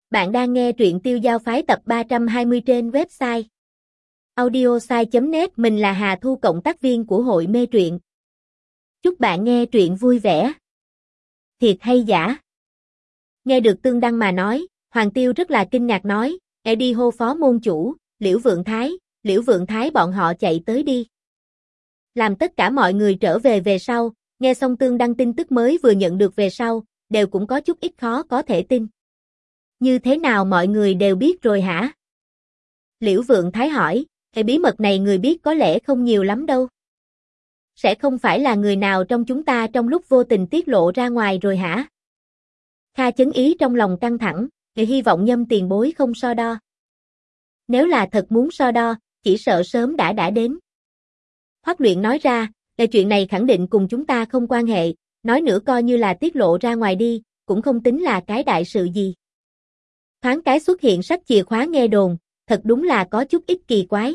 Bạn đang nghe truyện Tiêu Giao Phái tập 320 trên website audiosai.net. Mình là Hà Thu, cộng tác viên của hội mê truyện. Chúc bạn nghe truyện vui vẻ. Thiệt hay giả? Nghe được Tương Đăng mà nói, Hoàng Tiêu rất là kinh ngạc nói, đi hô phó môn chủ, Liễu Vượng Thái bọn họ chạy tới đi. Làm tất cả mọi người trở về sau, nghe xong Tương Đăng tin tức mới vừa nhận được về sau, đều cũng có chút ít khó có thể tin. Như thế nào mọi người đều biết rồi hả? Liễu Vượng Thái hỏi, bí mật này người biết có lẽ không nhiều lắm đâu. Sẽ không phải là người nào trong chúng ta trong lúc vô tình tiết lộ ra ngoài rồi hả? Kha Chấn Ý trong lòng căng thẳng, hy vọng Nhâm tiền bối không so đo. Nếu là thật muốn so đo, chỉ sợ sớm đã đến. Hoắc Luyện nói ra, chuyện này khẳng định cùng chúng ta không quan hệ, nói nữa coi như là tiết lộ ra ngoài đi, cũng không tính là cái đại sự gì. Thoáng cái xuất hiện sách chìa khóa nghe đồn, thật đúng là có chút ít kỳ quái.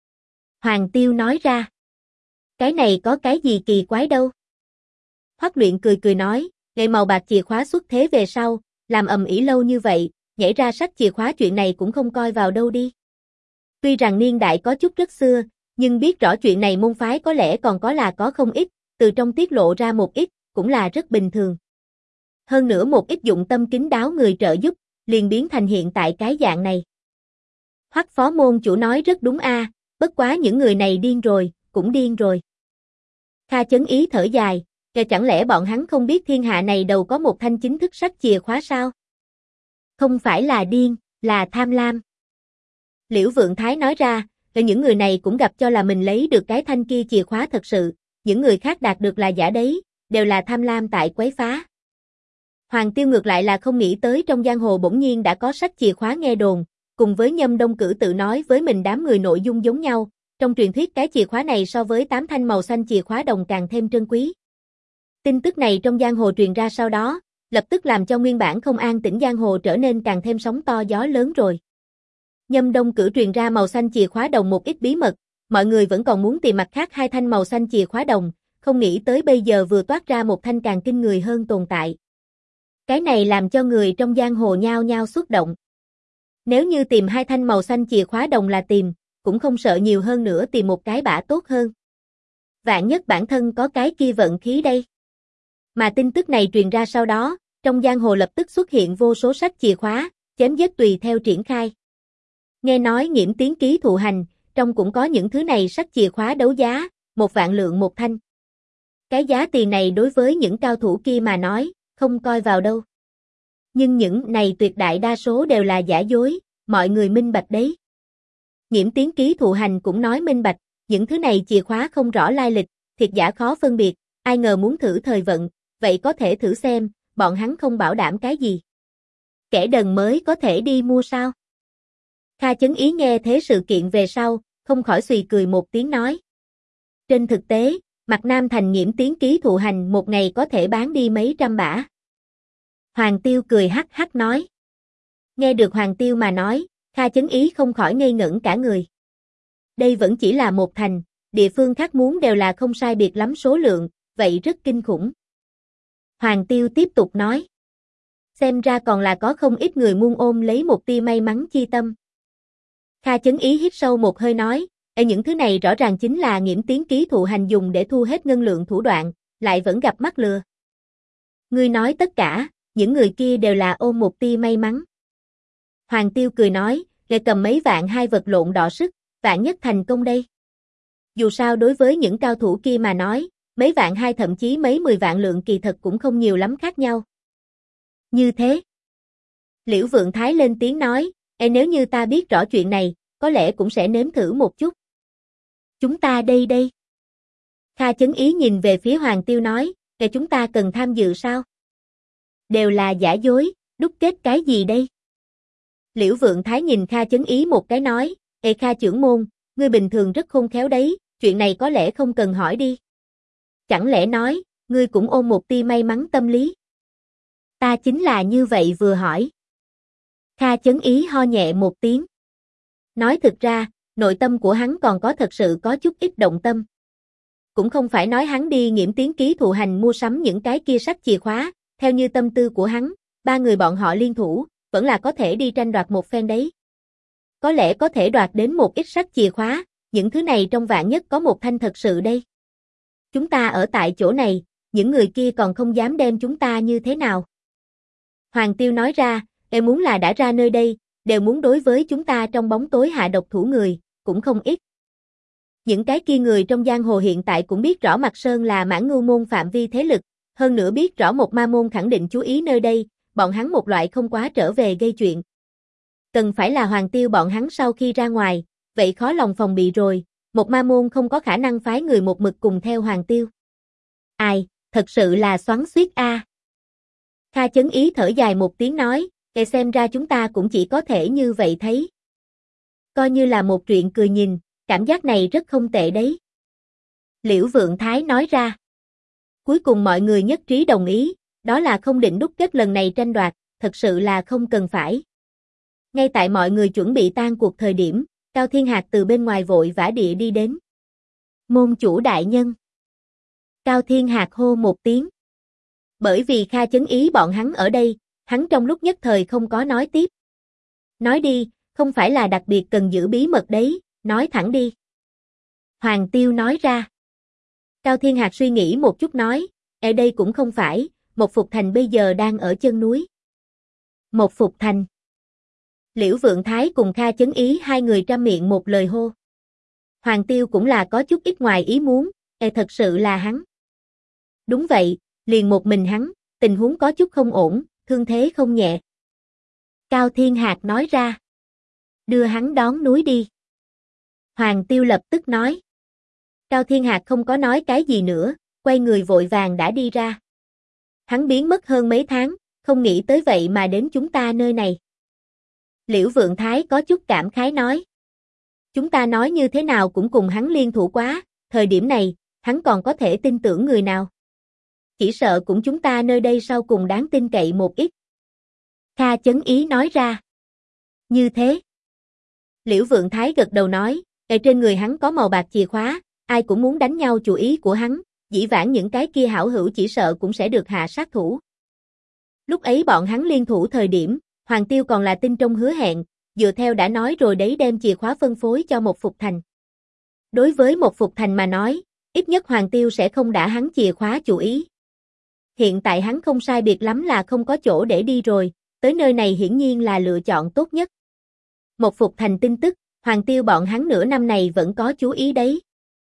Hoàng Tiêu nói ra. Cái này có cái gì kỳ quái đâu. Hoắc Luyện cười nói, ngày màu bạc chìa khóa xuất thế về sau, làm ầm ĩ lâu như vậy, nhảy ra sách chìa khóa chuyện này cũng không coi vào đâu đi. Tuy rằng niên đại có chút rất xưa, nhưng biết rõ chuyện này môn phái có lẽ còn có không ít, từ trong tiết lộ ra một ít, cũng là rất bình thường. Hơn nữa một ít dụng tâm kín đáo người trợ giúp, liền biến thành hiện tại cái dạng này. Hoắc phó môn chủ nói rất đúng a, bất quá những người này điên rồi, cũng điên rồi. Kha Chấn Ý thở dài, chẳng lẽ bọn hắn không biết thiên hạ này đâu có một thanh chính thức sách chìa khóa sao? Không phải là điên, là tham lam. Liễu Vượng Thái nói ra, những người này cũng gặp cho là mình lấy được cái thanh kia chìa khóa thật sự, những người khác đạt được là giả đấy, đều là tham lam tại quấy phá. Hoàng Tiêu ngược lại là không nghĩ tới trong giang hồ bỗng nhiên đã có sách chìa khóa nghe đồn, cùng với Nhâm Đông Cử tự nói với mình đám người nội dung giống nhau, trong truyền thuyết cái chìa khóa này so với 8 thanh màu xanh chìa khóa đồng càng thêm trân quý. Tin tức này trong giang hồ truyền ra sau đó, lập tức làm cho nguyên bản không an tĩnh giang hồ trở nên càng thêm sóng to gió lớn rồi. Nhâm Đông Cử truyền ra màu xanh chìa khóa đồng một ít bí mật, mọi người vẫn còn muốn tìm mặt khác hai thanh màu xanh chìa khóa đồng, không nghĩ tới bây giờ vừa toát ra một thanh càng kinh người hơn tồn tại. Cái này làm cho người trong giang hồ nhao nhao xúc động. Nếu như tìm hai thanh màu xanh chìa khóa đồng là tìm, cũng không sợ nhiều hơn nữa tìm một cái bả tốt hơn. Vạn nhất bản thân có cái kia vận khí đây. Mà tin tức này truyền ra sau đó, trong giang hồ lập tức xuất hiện vô số sách chìa khóa, chém giết tùy theo triển khai. Nghe nói Nghiễm Tiến ký thụ hành, trong cũng có những thứ này sách chìa khóa đấu giá, 1 vạn lượng một thanh. Cái giá tiền này đối với những cao thủ kia mà nói, không coi vào đâu. Nhưng những này tuyệt đại đa số đều là giả dối, mọi người minh bạch đấy. Nghiễm Tiến ký thụ hành cũng nói minh bạch, những thứ này chìa khóa không rõ lai lịch, thiệt giả khó phân biệt, ai ngờ muốn thử thời vận, vậy có thể thử xem, bọn hắn không bảo đảm cái gì. Kẻ đần mới có thể đi mua sao? Kha Chấn Ý nghe thế sự kiện về sau, không khỏi xùy cười một tiếng nói. Trên thực tế, Mặt Nam thành Nghiễm Tiến ký thụ hành một ngày có thể bán đi mấy trăm bả. Hoàng Tiêu cười hắc hắc nói. Nghe được Hoàng Tiêu mà nói, Kha Chấn Ý không khỏi ngây ngẩn cả người. Đây vẫn chỉ là một thành, địa phương khác muốn đều là không sai biệt lắm số lượng, vậy rất kinh khủng. Hoàng Tiêu tiếp tục nói. Xem ra còn là có không ít người muốn ôm lấy một tia may mắn chi tâm. Kha Chấn Ý hít sâu một hơi nói, những thứ này rõ ràng chính là Nghiễm Tiến ký thụ hành dùng để thu hết ngân lượng thủ đoạn, lại vẫn gặp mắc lừa. Ngươi nói tất cả, những người kia đều là ôm một tia may mắn. Hoàng Tiêu cười nói, cầm mấy vạn hai vật lộn đọ sức, vạn nhất thành công đây. Dù sao đối với những cao thủ kia mà nói, mấy vạn hai thậm chí mấy 10 vạn lượng kỳ thật cũng không nhiều lắm khác nhau. Như thế. Liễu Vượng Thái lên tiếng nói, nếu như ta biết rõ chuyện này, có lẽ cũng sẽ nếm thử một chút. Chúng ta đây. Kha Chấn Ý nhìn về phía Hoàng Tiêu nói, chúng ta cần tham dự sao? Đều là giả dối, đúc kết cái gì đây? Liễu Vượng Thái nhìn Kha Chấn Ý một cái nói, Kha trưởng môn, ngươi bình thường rất khôn khéo đấy, chuyện này có lẽ không cần hỏi đi. Chẳng lẽ nói, ngươi cũng ôm một tia may mắn tâm lý? Ta chính là như vậy vừa hỏi. Kha Chấn Ý ho nhẹ một tiếng. Nói thực ra, nội tâm của hắn còn thật sự có chút ít động tâm. Cũng không phải nói hắn đi Nghiễm Tiến ký thụ hành mua sắm những cái kia sách chìa khóa, theo như tâm tư của hắn, 3 người bọn họ liên thủ, vẫn là có thể đi tranh đoạt một phen đấy. Có lẽ có thể đoạt đến một ít sách chìa khóa, những thứ này trong vạn nhất có một thanh thật sự đây. Chúng ta ở tại chỗ này, những người kia còn không dám đem chúng ta như thế nào. Hoàng Tiêu nói ra, em muốn là đã ra nơi đây, đều muốn đối với chúng ta trong bóng tối hạ độc thủ người, cũng không ít. Những cái kia người trong giang hồ hiện tại cũng biết rõ Mạc Sơn là Mãn Ngưu môn phạm vi thế lực, hơn nữa biết rõ một ma môn khẳng định chú ý nơi đây, bọn hắn một loại không quá trở về gây chuyện. Cần phải là Hoàng Tiêu bọn hắn sau khi ra ngoài, vậy khó lòng phòng bị rồi, một ma môn không có khả năng phái người một mực cùng theo Hoàng Tiêu. Ai, thật sự là xoắn xuýt a. Kha Chấn Ý thở dài một tiếng nói, xem ra chúng ta cũng chỉ có thể như vậy thấy. Coi như là một chuyện cười nhìn, cảm giác này rất không tệ đấy. Liễu Vượng Thái nói ra. Cuối cùng mọi người nhất trí đồng ý, đó là không định đúc kết lần này tranh đoạt, thật sự là không cần phải. Ngay tại mọi người chuẩn bị tan cuộc thời điểm, Cao Thiên Hạc từ bên ngoài vội vã địa đi đến. Môn chủ đại nhân. Cao Thiên Hạc hô một tiếng. Bởi vì Kha Chấn Ý bọn hắn ở đây, hắn trong lúc nhất thời không có nói tiếp. Nói đi, không phải là đặc biệt cần giữ bí mật đấy, nói thẳng đi. Hoàng Tiêu nói ra. Cao Thiên Hạc suy nghĩ một chút nói, ở đây cũng không phải, một Phục Thành bây giờ đang ở chân núi. Một Phục Thành. Liễu Vượng Thái cùng Kha Chấn Ý hai người trăm miệng một lời hô. Hoàng Tiêu cũng là có chút ít ngoài ý muốn, thật sự là hắn. Đúng vậy, liền một mình hắn, tình huống có chút không ổn, thương thế không nhẹ. Cao Thiên Hạc nói ra. Đưa hắn đón núi đi. Hoàng Tiêu lập tức nói. Cao Thiên Hạc không có nói cái gì nữa, quay người vội vàng đã đi ra. Hắn biến mất hơn mấy tháng, không nghĩ tới vậy mà đến chúng ta nơi này. Liễu Vượng Thái có chút cảm khái nói. Chúng ta nói như thế nào cũng cùng hắn liên thủ quá, thời điểm này, hắn còn có thể tin tưởng người nào. Chỉ sợ cũng chúng ta nơi đây sau cùng đáng tin cậy một ít. Kha Chấn Ý nói ra. Như thế. Liễu Vượng Thái gật đầu nói, ở trên người hắn có màu bạc chìa khóa, ai cũng muốn đánh nhau chủ ý của hắn, dĩ vãng những cái kia hảo hữu chỉ sợ cũng sẽ được hạ sát thủ. Lúc ấy bọn hắn liên thủ thời điểm, Hoàng Tiêu còn là tin trong hứa hẹn, dựa theo đã nói rồi đấy đem chìa khóa phân phối cho một Phục Thành. Đối với một Phục Thành mà nói, ít nhất Hoàng Tiêu sẽ không đả hắn chìa khóa chủ ý. Hiện tại hắn không sai biệt lắm là không có chỗ để đi rồi, tới nơi này hiển nhiên là lựa chọn tốt nhất. Một Phục Thành tin tức, Hoàng Tiêu bọn hắn nửa năm này vẫn có chú ý đấy.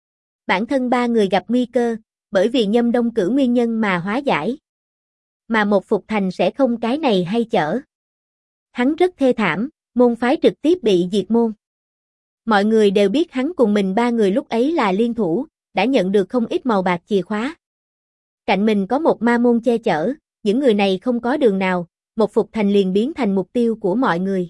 Bản thân ba người gặp nguy cơ, bởi vì Nhâm Đông cử nguyên nhân mà hóa giải. Mà một Phục Thành sẽ không cái này hay chở. Hắn rất thê thảm, môn phái trực tiếp bị diệt môn. Mọi người đều biết hắn cùng mình ba người lúc ấy là liên thủ, đã nhận được không ít màu bạc chìa khóa. Cạnh mình có một ma môn che chở, những người này không có đường nào, một Phục Thành liền biến thành mục tiêu của mọi người.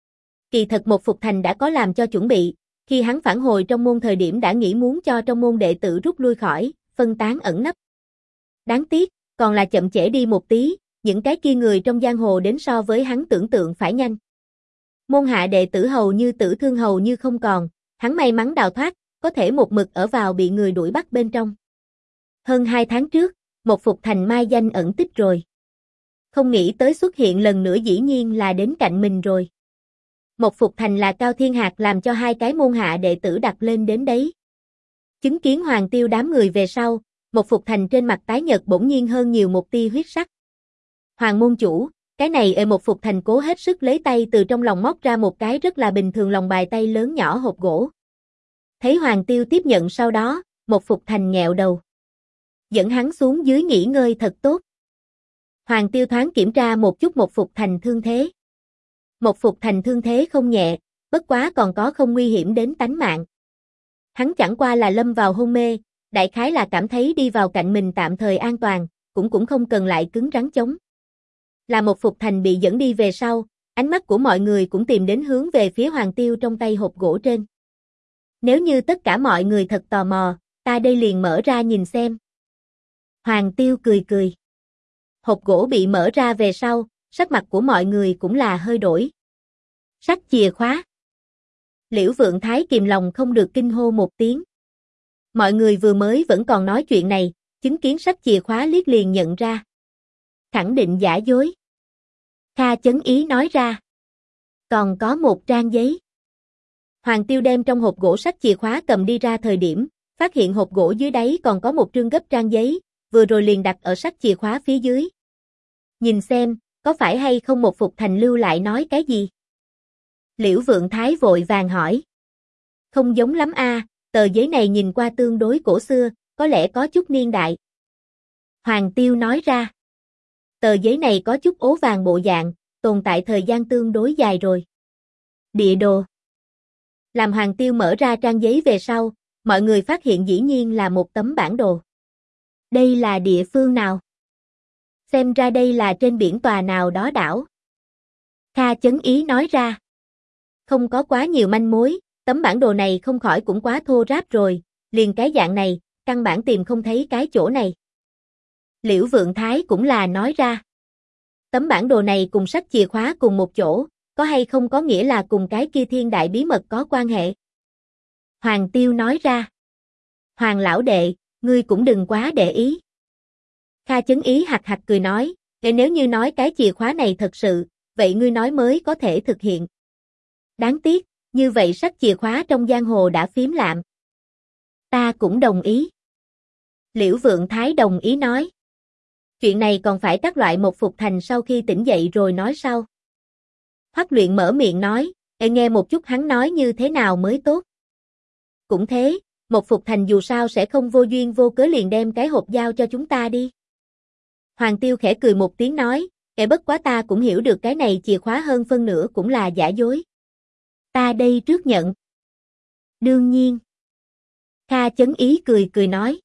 Kỳ thật một Phục Thành đã có làm cho chuẩn bị, khi hắn phản hồi trong môn thời điểm đã nghĩ muốn cho trong môn đệ tử rút lui khỏi, phân tán ẩn nấp. Đáng tiếc, còn là chậm trễ đi một tí, những cái kia người trong giang hồ đến so với hắn tưởng tượng phải nhanh. Môn hạ đệ tử hầu như tử thương hầu như không còn, hắn may mắn đào thoát, có thể một mực ở vào bị người đuổi bắt bên trong. Hơn 2 tháng trước, một Phục Thành mai danh ẩn tích rồi. Không nghĩ tới xuất hiện lần nữa dĩ nhiên là đến cạnh mình rồi. Một Phục Thành là Cao Thiên Hạc làm cho hai cái môn hạ đệ tử đặt lên đến đấy. Chứng kiến Hoàng Tiêu đám người về sau, một Phục Thành trên mặt tái nhợt bỗng nhiên hơn nhiều một tia huyết sắc. Hoàng môn chủ, cái này một Phục Thành cố hết sức lấy tay từ trong lòng móc ra một cái rất là bình thường lòng bài tay lớn nhỏ hộp gỗ. Thấy Hoàng Tiêu tiếp nhận sau đó, một Phục Thành nghẹo đầu. Dẫn hắn xuống dưới nghỉ ngơi thật tốt. Hoàng Tiêu thoáng kiểm tra một chút một Phục Thành thương thế. Một Phục Thành thương thế không nhẹ, bất quá còn có không nguy hiểm đến tánh mạng. Hắn chẳng qua là lâm vào hôn mê, đại khái là cảm thấy đi vào cạnh mình tạm thời an toàn, cũng không cần lại cứng rắn chống. Là một Phục Thành bị dẫn đi về sau, ánh mắt của mọi người cũng tìm đến hướng về phía Hoàng Tiêu trong tay hộp gỗ trên. Nếu như tất cả mọi người thật tò mò, ta đây liền mở ra nhìn xem. Hoàng Tiêu cười cười. Hộp gỗ bị mở ra về sau, sắc mặt của mọi người cũng là hơi đổi. Sách chìa khóa. Liễu Vượng Thái kìm lòng không được kinh hô một tiếng. Mọi người vừa mới vẫn còn nói chuyện này, chứng kiến sách chìa khóa liếc liền nhận ra. Khẳng định giả dối. Kha Chấn Ý nói ra. Còn có một trang giấy. Hoàng Tiêu đem trong hộp gỗ sách chìa khóa cầm đi ra thời điểm, phát hiện hộp gỗ dưới đáy còn có một trương gấp trang giấy, vừa rồi liền đặt ở sách chìa khóa phía dưới. Nhìn xem, có phải hay không một Phục Thành lưu lại nói cái gì? Liễu Vượng Thái vội vàng hỏi. Không giống lắm a, tờ giấy này nhìn qua tương đối cổ xưa, có lẽ có chút niên đại. Hoàng Tiêu nói ra. Tờ giấy này có chút ố vàng bộ dạng, tồn tại thời gian tương đối dài rồi. Địa đồ. Làm Hoàng Tiêu mở ra trang giấy về sau, mọi người phát hiện dĩ nhiên là một tấm bản đồ. Đây là địa phương nào? Xem ra đây là trên biển tòa nào đó đảo. Kha Chấn Ý nói ra. Không có quá nhiều manh mối, tấm bản đồ này không khỏi cũng quá thô ráp rồi, liền cái dạng này, căn bản tìm không thấy cái chỗ này. Liễu Vượng Thái cũng là nói ra. Tấm bản đồ này cùng sách chìa khóa cùng một chỗ, có hay không có nghĩa là cùng cái kia thiên đại bí mật có quan hệ? Hoàng Tiêu nói ra. Hoàng lão đệ, ngươi cũng đừng quá để ý. Kha Chấn Ý hạc hạc cười nói, nếu như nói cái chìa khóa này thật sự, vậy ngươi nói mới có thể thực hiện. Đáng tiếc, như vậy sách chìa khóa trong giang hồ đã phím lạm. Ta cũng đồng ý. Liễu Vượng Thái đồng ý nói. Chuyện này còn phải các loại một Phục Thành sau khi tỉnh dậy rồi nói sau. Hoắc Luyện mở miệng nói, nghe một chút hắn nói như thế nào mới tốt. Cũng thế, một Phục Thành dù sao sẽ không vô duyên vô cớ liền đem cái hộp giao cho chúng ta đi. Hoàng Tiêu khẽ cười một tiếng nói, bất quá ta cũng hiểu được cái này chìa khóa hơn phân nửa cũng là giả dối. Ta đây trước nhận. Đương nhiên. Kha Chấn Ý cười cười nói.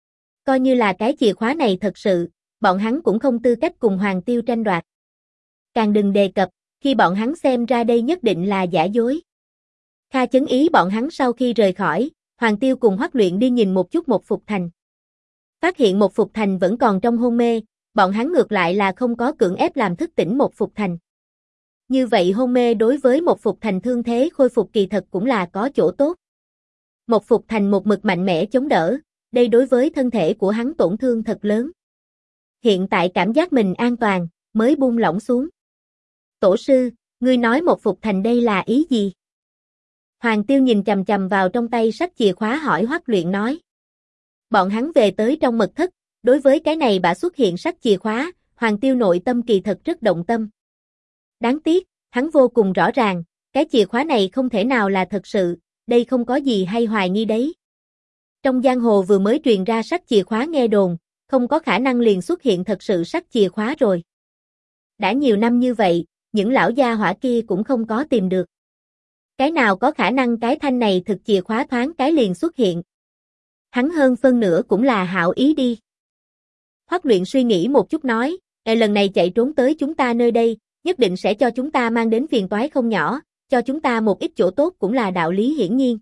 Coi như là cái chìa khóa này thật sự, bọn hắn cũng không tư cách cùng Hoàng Tiêu tranh đoạt. Càng đừng đề cập, khi bọn hắn xem ra đây nhất định là giả dối. Kha Chấn Ý bọn hắn sau khi rời khỏi, Hoàng Tiêu cùng Hoắc Luyện đi nhìn một chút một Phục Thành. Phát hiện một Phục Thành vẫn còn trong hôn mê, bọn hắn ngược lại là không có cưỡng ép làm thức tỉnh một Phục Thành. Như vậy hôn mê đối với một Phục Thành thương thế khôi phục kỳ thật cũng là có chỗ tốt. Một Phục Thành một mực mạnh mẽ chống đỡ, đây đối với thân thể của hắn tổn thương thật lớn. Hiện tại cảm giác mình an toàn, mới buông lỏng xuống. Tổ sư, ngươi nói một Phục Thành đây là ý gì? Hoàng Tiêu nhìn chằm chằm vào trong tay sách chìa khóa hỏi Hoắc Luyện nói. Bọn hắn về tới trong mật thất, đối với cái này bả xuất hiện sách chìa khóa, Hoàng Tiêu nội tâm kỳ thật rất động tâm. Đáng tiếc, hắn vô cùng rõ ràng, cái chìa khóa này không thể nào là thật sự, đây không có gì hay hoài nghi đấy. Trong giang hồ vừa mới truyền ra sách chìa khóa nghe đồn, không có khả năng liền xuất hiện thật sự sách chìa khóa rồi. Đã nhiều năm như vậy, những lão gia hỏa kia cũng không có tìm được. Cái nào có khả năng cái thanh này thực chìa khóa thoáng cái liền xuất hiện. Hắn hơn phân nửa cũng là hảo ý đi. Hoắc Luyện suy nghĩ một chút nói, lần này chạy trốn tới chúng ta nơi đây, nhất định sẽ cho chúng ta mang đến phiền toái không nhỏ, cho chúng ta một ít chỗ tốt cũng là đạo lý hiển nhiên.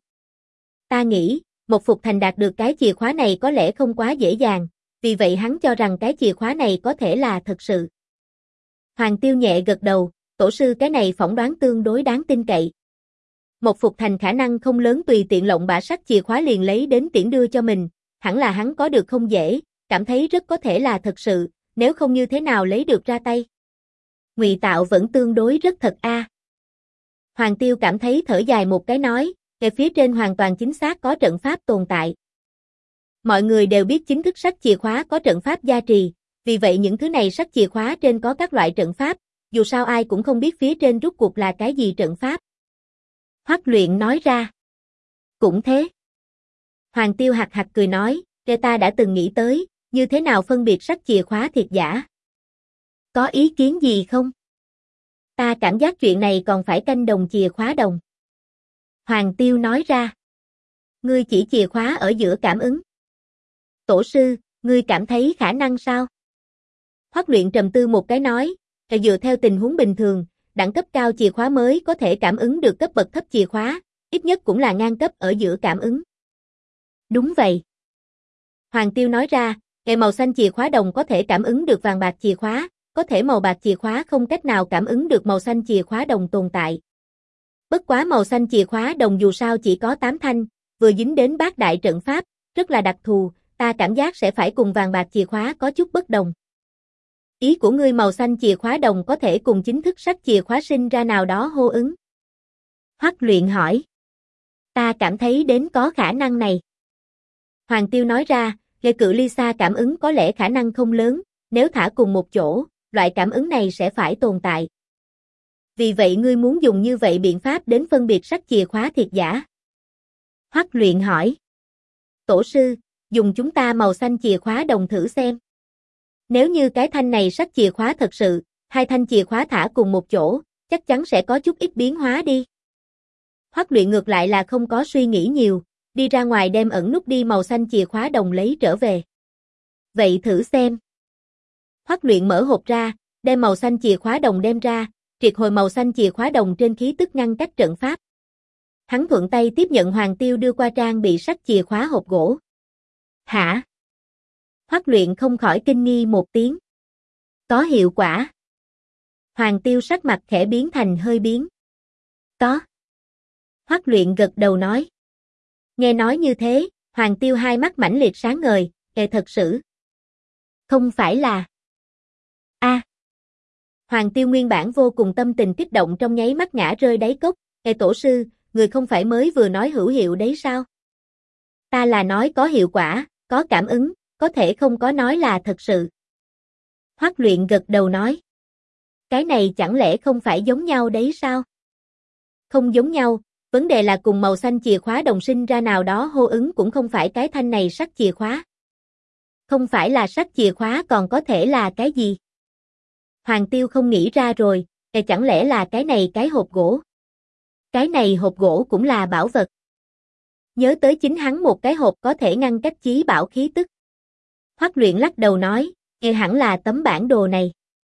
Ta nghĩ, một Phục Thành đạt được cái chìa khóa này có lẽ không quá dễ dàng, vì vậy hắn cho rằng cái chìa khóa này có thể là thật sự. Hoàng Tiêu nhẹ gật đầu, tổ sư cái này phỏng đoán tương đối đáng tin cậy. Một Phục Thành khả năng không lớn tùy tiện lộng bả sách chìa khóa liền lấy đến tiễn đưa cho mình, hẳn là hắn có được không dễ, cảm thấy rất có thể là thật sự, nếu không như thế nào lấy được ra tay. Ngụy tạo vẫn tương đối rất thật a. Hoàng Tiêu cảm thấy thở dài một cái nói, ngay phía trên hoàn toàn chính xác có trận pháp tồn tại. Mọi người đều biết chính thức sách chìa khóa có trận pháp gia trì, vì vậy những thứ này sách chìa khóa trên có các loại trận pháp, dù sao ai cũng không biết phía trên rốt cuộc là cái gì trận pháp. Hoắc Luyện nói ra. Cũng thế. Hoàng Tiêu hạc hạc cười nói, ta đã từng nghĩ tới, như thế nào phân biệt sách chìa khóa thiệt giả. Có ý kiến gì không? Ta cảm giác chuyện này còn phải canh đồng chìa khóa đồng. Hoàng Tiêu nói ra. Ngươi chỉ chìa khóa ở giữa cảm ứng. Tổ sư, ngươi cảm thấy khả năng sao? Hoắc Luyện trầm tư một cái nói, dựa theo tình huống bình thường, đẳng cấp cao chìa khóa mới có thể cảm ứng được cấp bậc thấp chìa khóa, ít nhất cũng là ngang cấp ở giữa cảm ứng. Đúng vậy. Hoàng Tiêu nói ra, màu xanh chìa khóa đồng có thể cảm ứng được vàng bạc chìa khóa, có thể màu bạc chìa khóa không cách nào cảm ứng được màu xanh chìa khóa đồng tồn tại. Bất quá màu xanh chìa khóa đồng dù sao chỉ có 8 thanh, vừa dính đến bát đại trận pháp, rất là đặc thù, ta cảm giác sẽ phải cùng vàng bạc chìa khóa có chút bất đồng. Ý của ngươi màu xanh chìa khóa đồng có thể cùng chính thức sách chìa khóa sinh ra nào đó hô ứng? Hoắc Luyện hỏi. Ta cảm thấy đến có khả năng này. Hoàng Tiêu nói ra, về cự ly xa cảm ứng có lẽ khả năng không lớn, nếu thả cùng một chỗ, loại cảm ứng này sẽ phải tồn tại. Vì vậy ngươi muốn dùng như vậy biện pháp đến phân biệt sách chìa khóa thiệt giả? Hoắc Luyện hỏi. Tổ sư, dùng chúng ta màu xanh chìa khóa đồng thử xem. Nếu như cái thanh này sách chìa khóa thật sự, hai thanh chìa khóa thả cùng một chỗ, chắc chắn sẽ có chút ít biến hóa đi. Hoắc Luyện ngược lại là không có suy nghĩ nhiều, đi ra ngoài đem ẩn nút đi màu xanh chìa khóa đồng lấy trở về. Vậy thử xem. Hoắc Luyện mở hộp ra, đem màu xanh chìa khóa đồng đem ra, triệt hồi màu xanh chìa khóa đồng trên khí tức ngăn cách trận pháp. Hắn thuận tay tiếp nhận Hoàng Tiêu đưa qua trang bị sách chìa khóa hộp gỗ. Hả? Hoắc Luyện không khỏi kinh nghi một tiếng. Có hiệu quả. Hoàng Tiêu sắc mặt khẽ biến thành hơi biến. Có. Hoắc Luyện gật đầu nói. Nghe nói như thế, Hoàng Tiêu hai mắt mãnh liệt sáng ngời, thật sự. Không phải là. Hoàng Tiêu nguyên bản vô cùng tâm tình kích động trong nháy mắt ngã rơi đáy cốc, tổ sư, người không phải mới vừa nói hữu hiệu đấy sao? Ta là nói có hiệu quả, có cảm ứng, có thể không có nói là thật sự. Hoắc Luyện gật đầu nói. Cái này chẳng lẽ không phải giống nhau đấy sao? Không giống nhau, vấn đề là cùng màu xanh chìa khóa đồng sinh ra nào đó hô ứng cũng không phải cái thanh này sách chìa khóa. Không phải là sách chìa khóa còn có thể là cái gì? Hoàng Tiêu không nghĩ ra rồi, chẳng lẽ là cái này cái hộp gỗ? Cái này hộp gỗ cũng là bảo vật. Nhớ tới chính hắn một cái hộp có thể ngăn cách chí bảo khí tức. Hoắc Luyện lắc đầu nói, hẳn là tấm bản đồ này.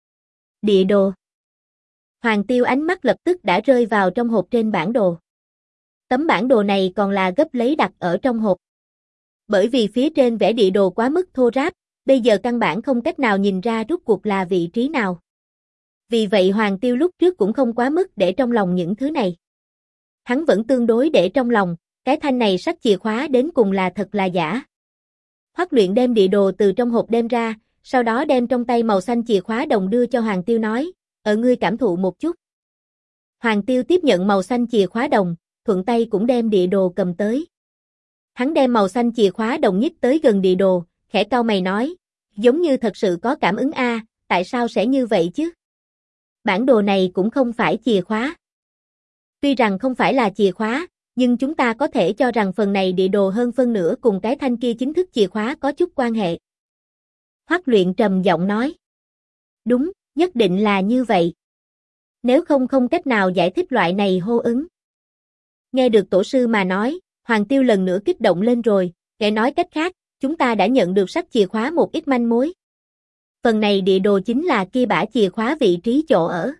Địa đồ. Hoàng Tiêu ánh mắt lập tức đã rơi vào trong hộp trên bản đồ. Tấm bản đồ này còn là gấp lấy đặt ở trong hộp. Bởi vì phía trên vẽ địa đồ quá mức thô ráp, bây giờ căn bản không cách nào nhìn ra rốt cuộc là vị trí nào. Vì vậy Hoàng Tiêu lúc trước cũng không quá mức để trong lòng những thứ này. Hắn vẫn tương đối để trong lòng, cái thanh này sách chìa khóa đến cùng là thật là giả. Hoắc Luyện đem địa đồ từ trong hộp đem ra, sau đó đem trong tay màu xanh chìa khóa đồng đưa cho Hoàng Tiêu nói, ngươi cảm thụ một chút. Hoàng Tiêu tiếp nhận màu xanh chìa khóa đồng, thuận tay cũng đem địa đồ cầm tới. Hắn đem màu xanh chìa khóa đồng nhích tới gần địa đồ, khẽ cau mày nói, giống như thật sự có cảm ứng a, tại sao sẽ như vậy chứ? Bản đồ này cũng không phải chìa khóa. Tuy rằng không phải là chìa khóa, nhưng chúng ta có thể cho rằng phần này địa đồ hơn phân nửa cùng cái thanh kia chính thức chìa khóa có chút quan hệ. Hoắc Luyện trầm giọng nói. Đúng, nhất định là như vậy. Nếu không cách nào giải thích loại này hô ứng. Nghe được tổ sư mà nói, Hoàng Tiêu lần nữa kích động lên rồi, kể nói cách khác, chúng ta đã nhận được sách chìa khóa một ít manh mối. Phần này địa đồ chính là kia bả chìa khóa vị trí chỗ ở.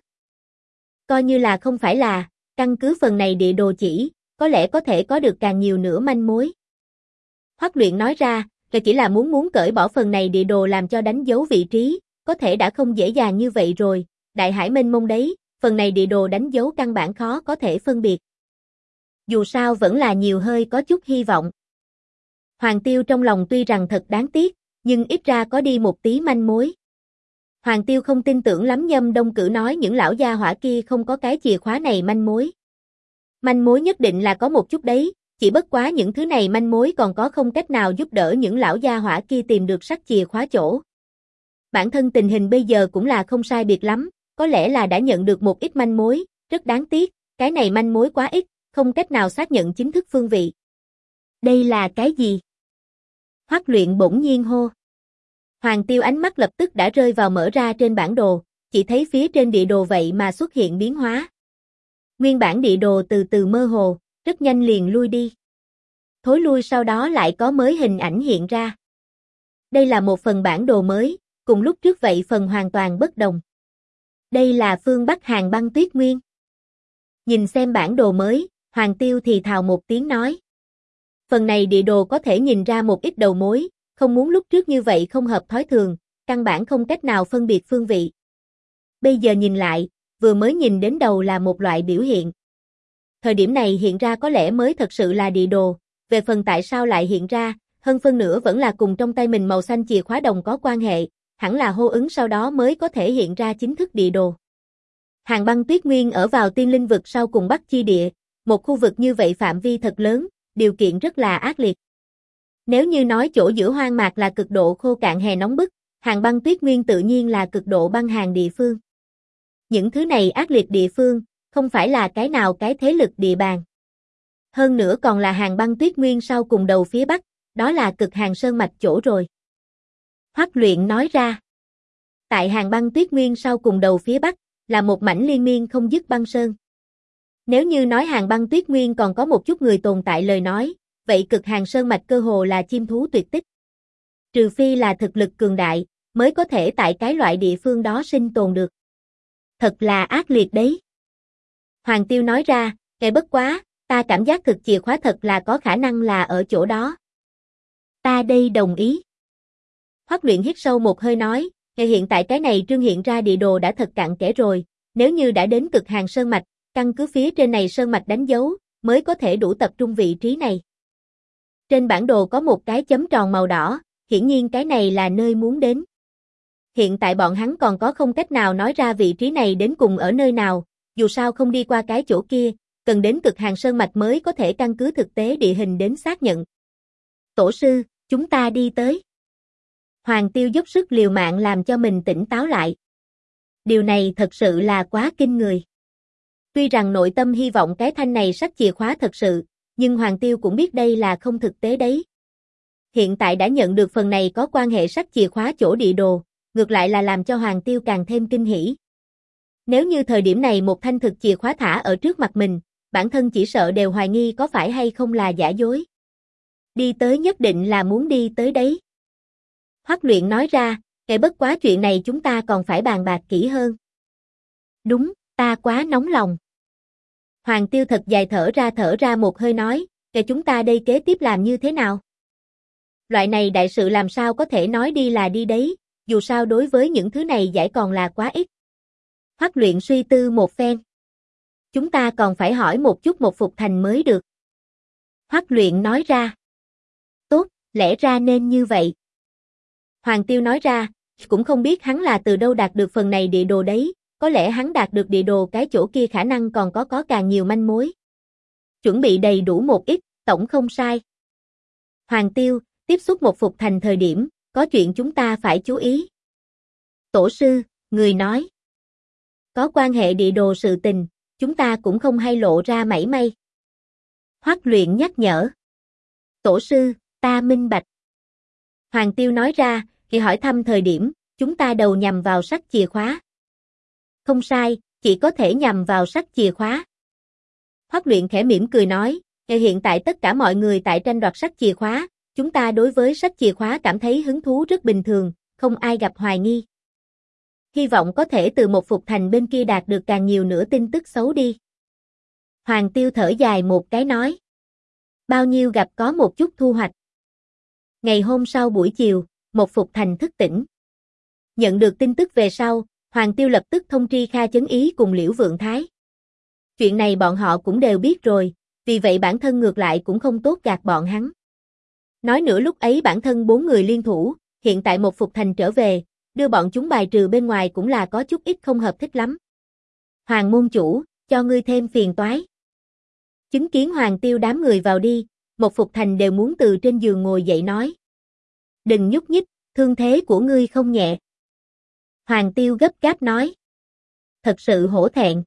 Coi như là không phải là, căn cứ phần này địa đồ chỉ, có lẽ có thể có được càng nhiều nữa manh mối. Hoắc Luyện nói ra, là chỉ là muốn cởi bỏ phần này địa đồ làm cho đánh dấu vị trí, có thể đã không dễ dàng như vậy rồi, đại hải mênh mông đấy, phần này địa đồ đánh dấu căn bản khó có thể phân biệt. Dù sao vẫn là nhiều hơi có chút hy vọng. Hoàng Tiêu trong lòng tuy rằng thật đáng tiếc, nhưng ít ra có đi một tí manh mối. Hoàng Tiêu không tin tưởng lắm Nhâm Đông Cử nói những lão gia hỏa kia không có cái chìa khóa này manh mối. Manh mối nhất định là có một chút đấy, chỉ bất quá những thứ này manh mối còn có không cách nào giúp đỡ những lão gia hỏa kia tìm được sách chìa khóa chỗ. Bản thân tình hình bây giờ cũng là không sai biệt lắm, có lẽ là đã nhận được một ít manh mối, rất đáng tiếc, cái này manh mối quá ít, không cách nào xác nhận chính thức phương vị. Đây là cái gì? Hoắc Luyện bỗng nhiên hô. Hoàng Tiêu ánh mắt lập tức đã rơi vào mở ra trên bản đồ, chỉ thấy phía trên địa đồ vậy mà xuất hiện biến hóa. Nguyên bản địa đồ từ từ mơ hồ, rất nhanh liền lui đi. Thối lui sau đó lại có mới hình ảnh hiện ra. Đây là một phần bản đồ mới, cùng lúc trước vậy phần hoàn toàn bất đồng. Đây là phương Bắc Hàn băng tuyết nguyên. Nhìn xem bản đồ mới, Hoàng Tiêu thì thào một tiếng nói. Phần này địa đồ có thể nhìn ra một ít đầu mối, không muốn lúc trước như vậy không hợp thói thường, căn bản không cách nào phân biệt phương vị. Bây giờ nhìn lại, vừa mới nhìn đến đầu là một loại biểu hiện. Thời điểm này hiện ra có lẽ mới thật sự là địa đồ, về phần tại sao lại hiện ra, hơn phân nửa vẫn là cùng trong tay mình màu xanh chìa khóa đồng có quan hệ, hẳn là hô ứng sau đó mới có thể hiện ra chính thức địa đồ. Hàn Băng Tuyết Nguyên ở vào Tiên Linh vực sau cùng Bắc chi địa, một khu vực như vậy phạm vi thật lớn, điều kiện rất là ác liệt. Nếu như nói chỗ giữa hoang mạc là cực độ khô cạn hè nóng bức, Hàn Băng Tuyết Nguyên tự nhiên là cực độ băng hàn địa phương. Những thứ này ác liệt địa phương, không phải là cái nào cái thế lực địa bàn. Hơn nữa còn là Hàn Băng Tuyết Nguyên sau cùng đầu phía bắc, đó là Cực Hàn Sơn mạch chỗ rồi. Hoắc Luyện nói ra. Tại Hàn Băng Tuyết Nguyên sau cùng đầu phía bắc, là một mảnh liên miên không dứt băng sơn. Nếu như nói Hàn Băng Tuyết Nguyên còn có một chút người tồn tại lời nói, vậy Cực Hàn Sơn mạch cơ hồ là chim thú tuyệt tích. Trừ phi là thực lực cường đại, mới có thể tại cái loại địa phương đó sinh tồn được. Thật là ác liệt đấy. Hoàng Tiêu nói ra, bất quá, ta cảm giác thực chìa khóa thật là có khả năng là ở chỗ đó. Ta đây đồng ý. Hoắc Luyện hít sâu một hơi nói, hiện tại cái này trương hiện ra địa đồ đã thật cặn kẽ rồi, nếu như đã đến Cực Hàn Sơn mạch, căn cứ phía trên này sơn mạch đánh dấu, mới có thể đủ tập trung vị trí này. Trên bản đồ có một cái chấm tròn màu đỏ, hiển nhiên cái này là nơi muốn đến. Hiện tại bọn hắn còn có không cách nào nói ra vị trí này đến cùng ở nơi nào, dù sao không đi qua cái chỗ kia, cần đến Cực Hàn Sơn mạch mới có thể căn cứ thực tế địa hình đến xác nhận. Tổ sư, chúng ta đi tới. Hoàng Tiêu dốc sức liều mạng làm cho mình tỉnh táo lại. Điều này thật sự là quá kinh người. Tuy rằng nội tâm hy vọng cái thanh này sách chìa khóa thật sự, nhưng Hoàng Tiêu cũng biết đây là không thực tế đấy. Hiện tại đã nhận được phần này có quan hệ sách chìa khóa chỗ địa đồ, ngược lại là làm cho Hoàng Tiêu càng thêm kinh hỉ. Nếu như thời điểm này một thanh thực chìa khóa thả ở trước mặt mình, bản thân chỉ sợ đều hoài nghi có phải hay không là giả dối. Đi tới nhất định là muốn đi tới đấy. Hoắc Luyện nói ra, bất quá chuyện này chúng ta còn phải bàn bạc kỹ hơn. Đúng, ta quá nóng lòng. Hoàng Tiêu thật dài thở ra một hơi nói, chúng ta đây kế tiếp làm như thế nào? Loại này đại sự làm sao có thể nói đi là đi đấy, dù sao đối với những thứ này giải còn là quá ít. Hoắc Luyện suy tư một phen. Chúng ta còn phải hỏi một chút một Phục Thành mới được. Hoắc Luyện nói ra. Tốt, lẽ ra nên như vậy. Hoàng Tiêu nói ra, cũng không biết hắn là từ đâu đạt được phần này địa đồ đấy, có lẽ hắn đạt được địa đồ cái chỗ kia khả năng còn có càng nhiều manh mối. Chuẩn bị đầy đủ một ít, tổng không sai. Hoàng Tiêu, tiếp xúc một Phục Thành thời điểm, có chuyện chúng ta phải chú ý. Tổ sư, người nói. Có quan hệ địa đồ sự tình, chúng ta cũng không hay lộ ra mảy may. Hoắc Luyện nhắc nhở. Tổ sư, ta minh bạch. Hoàng Tiêu nói ra, khi hỏi thăm thời điểm, chúng ta đầu nhằm vào sách chìa khóa. Không sai, chỉ có thể nhằm vào sách chìa khóa. Hoắc Luyện khẽ mỉm cười nói, hiện tại tất cả mọi người tại tranh đoạt sách chìa khóa, chúng ta đối với sách chìa khóa cảm thấy hứng thú rất bình thường, không ai gặp hoài nghi. Hy vọng có thể từ một Phục Thành bên kia đạt được càng nhiều nữa tin tức xấu đi. Hoàng Tiêu thở dài một cái nói. Bao nhiêu gặp có một chút thu hoạch. Ngày hôm sau buổi chiều, một Phục Thành thức tỉnh. Nhận được tin tức về sau, Hoàng Tiêu lập tức thông tri Kha Chấn Ý cùng Liễu Vượng Thái. Chuyện này bọn họ cũng đều biết rồi, vì vậy bản thân ngược lại cũng không tốt gạt bọn hắn. Nói nữa lúc ấy bản thân 4 người liên thủ, hiện tại một Phục Thành trở về, đưa bọn chúng bài trừ bên ngoài cũng là có chút ít không hợp thích lắm. Hoàng môn chủ, cho ngươi thêm phiền toái. Chứng kiến Hoàng Tiêu đám người vào đi, một Phục Thành đều muốn từ trên giường ngồi dậy nói. Đừng nhúc nhích, thương thế của ngươi không nhẹ. Hoàng Tiêu gấp gáp nói. Thật sự hổ thẹn.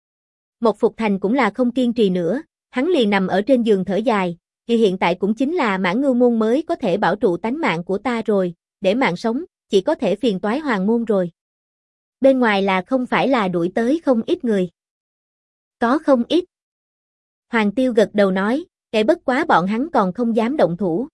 Một Phục Thành cũng là không kiên trì nữa, hắn liền nằm ở trên giường thở dài, thì hiện tại cũng chính là Mãn Ngưu môn mới có thể bảo trụ tánh mạng của ta rồi, để mạng sống, chỉ có thể phiền toái Hoàng môn rồi. Bên ngoài là không phải là đuổi tới không ít người. Có không ít. Hoàng Tiêu gật đầu nói, bất quá bọn hắn còn không dám động thủ.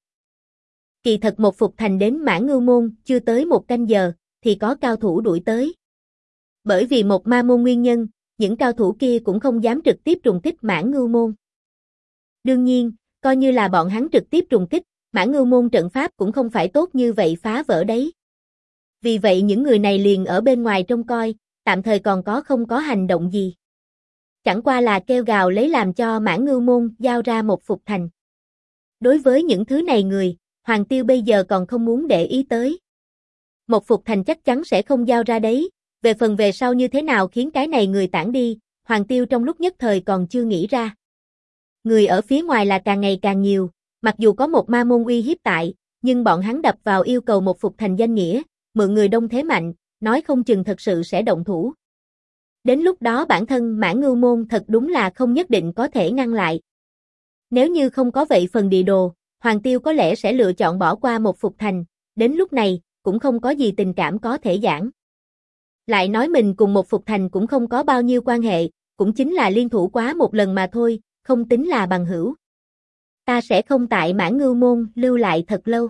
Kỳ thật một Phục Thành đến Mãn Ngưu môn chưa tới 1 canh giờ, thì có cao thủ đuổi tới. Bởi vì một ma môn nguyên nhân, những cao thủ kia cũng không dám trực tiếp trùng kích Mãn Ngưu môn. Đương nhiên, coi như là bọn hắn trực tiếp trùng kích, Mãn Ngưu môn trận pháp cũng không phải tốt như vậy phá vỡ đấy. Vì vậy những người này liền ở bên ngoài trông coi, tạm thời còn không có hành động gì. Chẳng qua là kêu gào lấy làm cho Mãn Ngưu môn giao ra một Phục Thành. Đối với những thứ này người, Hoàng Tiêu bây giờ còn không muốn để ý tới. Một Phục Thành chắc chắn sẽ không giao ra đấy, về phần về sau như thế nào khiến cái này người tản đi, Hoàng Tiêu trong lúc nhất thời còn chưa nghĩ ra. Người ở phía ngoài là càng ngày càng nhiều, mặc dù có một ma môn uy hiếp tại, nhưng bọn hắn đập vào yêu cầu một Phục Thành danh nghĩa, mượn người đông thế mạnh, nói không chừng thật sự sẽ động thủ. Đến lúc đó bản thân Mãn Ngưu Môn thật đúng là không nhất định có thể ngăn lại. Nếu như không có vậy phần địa đồ, Hoàng Tiêu có lẽ sẽ lựa chọn bỏ qua một Phục Thành, đến lúc này, cũng không có gì tình cảm có thể giảng. Lại nói mình cùng một Phục Thành cũng không có bao nhiêu quan hệ, cũng chính là liên thủ quá một lần mà thôi, không tính là bằng hữu. Ta sẽ không tại Mãn Ngưu Môn lưu lại thật lâu.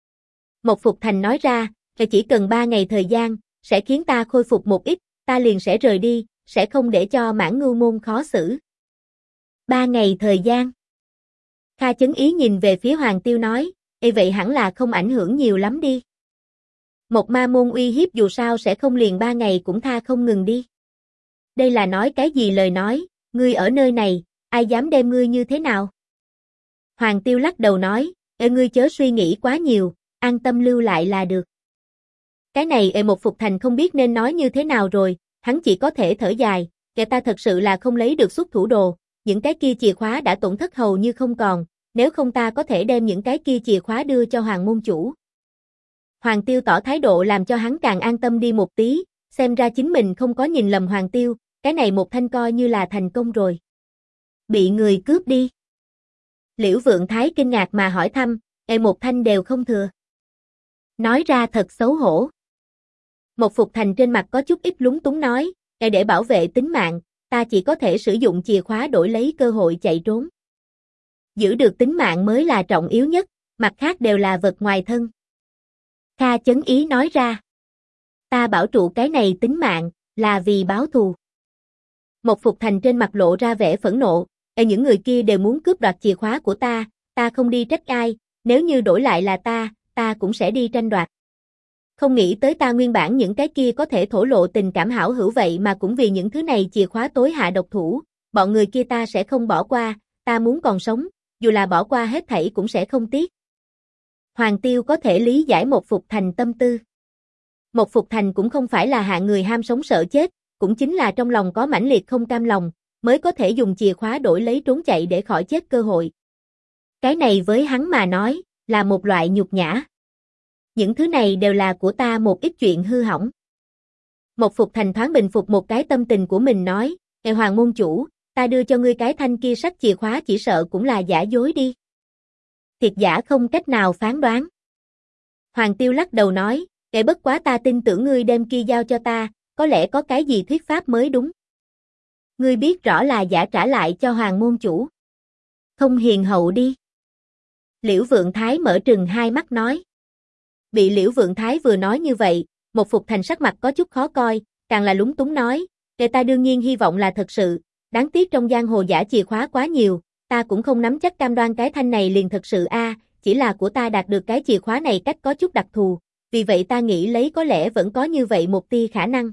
Một Phục Thành nói ra, chỉ cần 3 ngày thời gian, sẽ khiến ta khôi phục một ít, ta liền sẽ rời đi, sẽ không để cho Mãn Ngưu Môn khó xử. 3 ngày thời gian. Kha Chấn Ý nhìn về phía Hoàng Tiêu nói, vậy hẳn là không ảnh hưởng nhiều lắm đi. Một ma môn uy hiếp dù sao sẽ không liền 3 ngày cũng tha không ngừng đi. Đây là nói cái gì lời nói, ngươi ở nơi này, ai dám đem ngươi như thế nào? Hoàng Tiêu lắc đầu nói, ngươi chớ suy nghĩ quá nhiều, an tâm lưu lại là được. Cái này một Phục Thành không biết nên nói như thế nào rồi, hắn chỉ có thể thở dài, ta thật sự là không lấy được xuất thủ đồ, những cái kia chìa khóa đã tổn thất hầu như không còn, nếu không ta có thể đem những cái kia chìa khóa đưa cho Hoàng môn chủ. Hoàng Tiêu tỏ thái độ làm cho hắn càng an tâm đi một tí, xem ra chính mình không có nhìn lầm Hoàng Tiêu, cái này một thanh coi như là thành công rồi. Bị người cướp đi. Liễu Vượng Thái kinh ngạc mà hỏi thăm, một thanh đều không thừa. Nói ra thật xấu hổ. Một Phục Thành trên mặt có chút ít lúng túng nói, để bảo vệ tính mạng, ta chỉ có thể sử dụng chìa khóa đổi lấy cơ hội chạy trốn. Giữ được tính mạng mới là trọng yếu nhất, mặt khác đều là vật ngoài thân. Kha Chấn Ý nói ra. Ta bảo trụ cái này tính mạng, là vì báo thù. Một Phục Thành trên mặt lộ ra vẻ phẫn nộ, những người kia đều muốn cướp đoạt chìa khóa của ta không đi trách ai, nếu như đổi lại là ta cũng sẽ đi tranh đoạt. Không nghĩ tới ta nguyên bản những cái kia có thể thổ lộ tình cảm hảo hữu vậy mà cũng vì những thứ này chìa khóa tối hạ độc thủ, bọn người kia ta sẽ không bỏ qua, ta muốn còn sống, dù là bỏ qua hết thảy cũng sẽ không tiếc. Hoàng Tiêu có thể lý giải một Phục Thành tâm tư. Một Phục Thành cũng không phải là hạng người ham sống sợ chết, cũng chính là trong lòng có mãnh liệt không cam lòng, mới có thể dùng chìa khóa đổi lấy trốn chạy để khỏi chết cơ hội. Cái này với hắn mà nói, là một loại nhục nhã. Những thứ này đều là của ta một ít chuyện hư hỏng. Một Phục Thành thoáng bình phục một cái tâm tình của mình nói, Hoàng môn chủ, ta đưa cho ngươi cái thanh kia sắt chìa khóa chỉ sợ cũng là giả dối đi. Thiệt giả không cách nào phán đoán. Hoàng Tiêu lắc đầu nói, bất quá ta tin tưởng ngươi đem kia giao cho ta, có lẽ có cái gì thuyết pháp mới đúng. Ngươi biết rõ là giả trả lại cho Hoàng môn chủ. Không hiền hậu đi. Liễu Vượng Thái mở trừng hai mắt nói. Bị Liễu Vượng Thái vừa nói như vậy, một Phục Thành sắc mặt có chút khó coi, càng là lúng túng nói, ta đương nhiên hy vọng là thật sự, đáng tiếc trong giang hồ giả chìa khóa quá nhiều, ta cũng không nắm chắc cam đoan cái thanh này liền thật sự chỉ là của ta đạt được cái chìa khóa này cách có chút đặc thù, vì vậy ta nghĩ lấy có lẽ vẫn có như vậy một tia khả năng.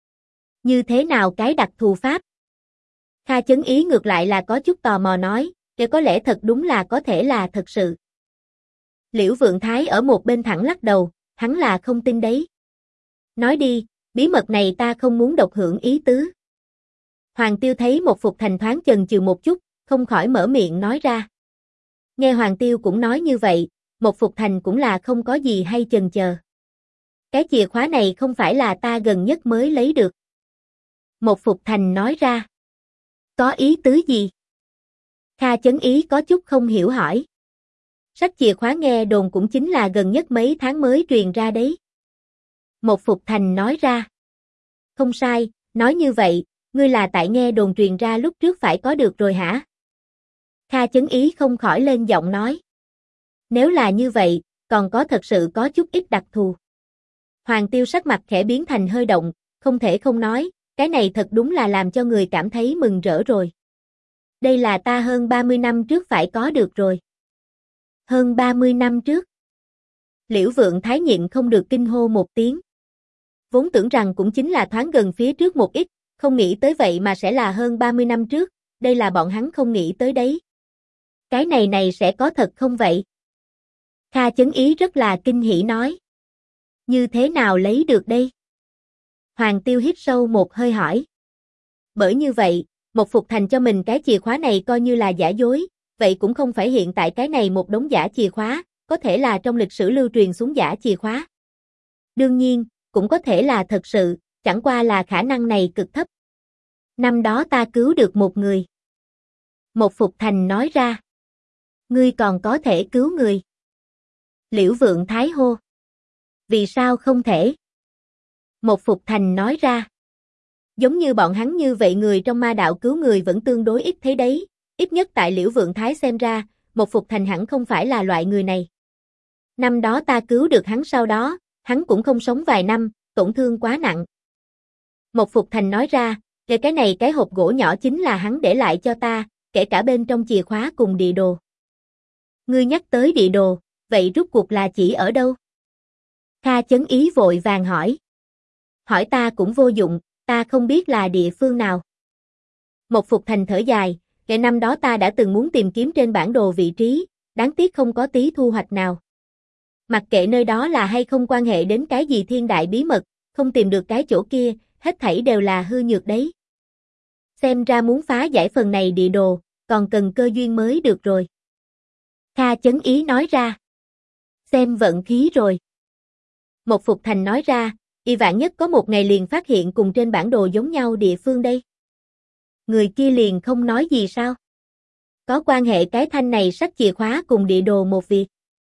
Như thế nào cái đặc thù pháp? Kha Chấn Ý ngược lại là có chút tò mò nói, có lẽ thật đúng là có thể là thật sự. Liễu Vượng Thái ở một bên thẳng lắc đầu, hắn là không tin đấy. Nói đi, bí mật này ta không muốn độc hưởng ý tứ. Hoàng Tiêu thấy một Phục Thành thoáng chần chừ một chút, không khỏi mở miệng nói ra. Nghe Hoàng Tiêu cũng nói như vậy, một Phục Thành cũng là không có gì hay chần chờ. Cái chìa khóa này không phải là ta gần nhất mới lấy được. Một Phục Thành nói ra. Có ý tứ gì? Kha Chấn Ý có chút không hiểu hỏi. Sách chìa khóa nghe đồn cũng chính là gần nhất mấy tháng mới truyền ra đấy. Một Phục Thành nói ra. Không sai, nói như vậy, ngươi là tại nghe đồn truyền ra lúc trước phải có được rồi hả? Kha Chấn Ý không khỏi lên giọng nói. Nếu là như vậy, còn có thật sự có chút ít đặc thù. Hoàng Tiêu sắc mặt khẽ biến thành hơi động, không thể không nói, cái này thật đúng là làm cho người cảm thấy mừng rỡ rồi. Đây là ta hơn 30 năm trước phải có được rồi. Hơn 30 năm trước. Liễu Vượng Thái nhịn không được kinh hô một tiếng. Vốn tưởng rằng cũng chính là thoáng gần phía trước một ít, không nghĩ tới vậy mà sẽ là hơn 30 năm trước, đây là bọn hắn không nghĩ tới đấy. Cái này sẽ có thật không vậy? Kha Chấn Ý rất là kinh hỉ nói. Như thế nào lấy được đây? Hoàng Tiêu hít sâu một hơi hỏi. Bởi như vậy, một Phục Thành cho mình cái chìa khóa này coi như là giả dối, vậy cũng không phải hiện tại cái này một đống giả chìa khóa, có thể là trong lịch sử lưu truyền xuống giả chìa khóa. Đương nhiên, cũng có thể là thật sự, chẳng qua là khả năng này cực thấp. Năm đó ta cứu được một người. Một Phục Thành nói ra. Ngươi còn có thể cứu người. Liễu Vượng Thái hô. Vì sao không thể? Một Phục Thành nói ra. Giống như bọn hắn như vậy người trong ma đạo cứu người vẫn tương đối ít thấy đấy, ít nhất tại Liễu Vượng Thái xem ra, một Phục Thành hẳn không phải là loại người này. Năm đó ta cứu được hắn sau đó, hắn cũng không sống vài năm, tổn thương quá nặng. Một Phục Thành nói ra, cái này cái hộp gỗ nhỏ chính là hắn để lại cho ta, kể cả bên trong chìa khóa cùng địa đồ. Ngươi nhắc tới địa đồ, vậy rốt cuộc là chỉ ở đâu? Kha Chấn Ý vội vàng hỏi. Hỏi ta cũng vô dụng, ta không biết là địa phương nào. Một Phục Thành thở dài, ngày năm đó ta đã từng muốn tìm kiếm trên bản đồ vị trí, đáng tiếc không có tí thu hoạch nào. Mặc kệ nơi đó là hay không quan hệ đến cái gì thiên đại bí mật, không tìm được cái chỗ kia, hết thảy đều là hư nhược đấy. Xem ra muốn phá giải phần này địa đồ, còn cần cơ duyên mới được rồi. Kha Chấn Ý nói ra. Xem vận khí rồi. Một Phục Thành nói ra, y vạn nhất có một ngày liền phát hiện cùng trên bản đồ giống nhau địa phương đây. Người kia liền không nói gì sao? Có quan hệ cái thanh này sách chìa khóa cùng địa đồ một việc.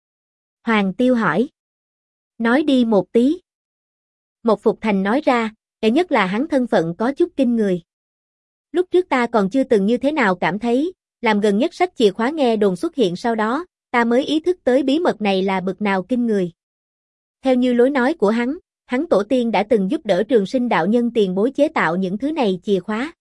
Hoàng Tiêu hỏi. Nói đi một tí. Một Phục Thành nói ra, cái nhất là hắn thân phận có chút kinh người. Lúc trước ta còn chưa từng như thế nào cảm thấy, làm gần nhất sách chìa khóa nghe đồn xuất hiện sau đó, ta mới ý thức tới bí mật này là bực nào kinh người. Theo như lối nói của hắn tổ tiên đã từng giúp đỡ Trường Sinh đạo nhân tiền bối chế tạo những thứ này chìa khóa.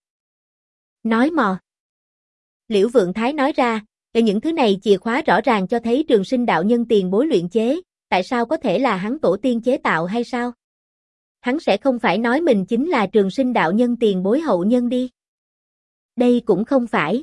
Nói mò. Liễu Vượng Thái nói ra, những thứ này chìa khóa rõ ràng cho thấy Trường Sinh đạo nhân tiền bối luyện chế, tại sao có thể là hắn tổ tiên chế tạo hay sao? Hắn sẽ không phải nói mình chính là Trường Sinh đạo nhân tiền bối hậu nhân đi. Đây cũng không phải.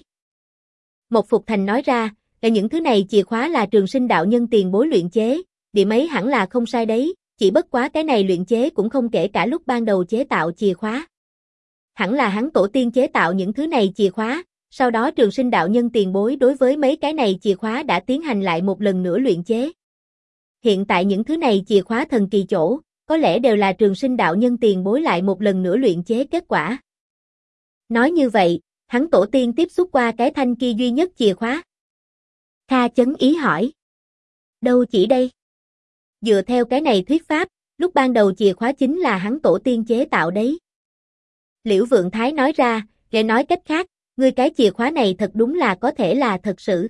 Một Phục Thành nói ra, những thứ này chìa khóa là Trường Sinh đạo nhân tiền bối luyện chế, điểm ấy hẳn là không sai đấy, chỉ bất quá cái này luyện chế cũng không kể cả lúc ban đầu chế tạo chìa khóa. Hẳn là hắn tổ tiên chế tạo những thứ này chìa khóa, sau đó Trường Sinh đạo nhân tiền bối đối với mấy cái này chìa khóa đã tiến hành lại một lần nữa luyện chế. Hiện tại những thứ này chìa khóa thần kỳ chỗ, có lẽ đều là Trường Sinh đạo nhân tiền bối lại một lần nữa luyện chế kết quả. Nói như vậy, hắn tổ tiên tiếp xúc qua cái thanh kia duy nhất chìa khóa. Kha Chấn Ý hỏi. Đâu chỉ đây? Dựa theo cái này thuyết pháp, lúc ban đầu chìa khóa chính là hắn tổ tiên chế tạo đấy. Liễu Vượng Thái nói ra, nghe nói cách khác, ngươi cái chìa khóa này thật đúng là có thể là thật sự.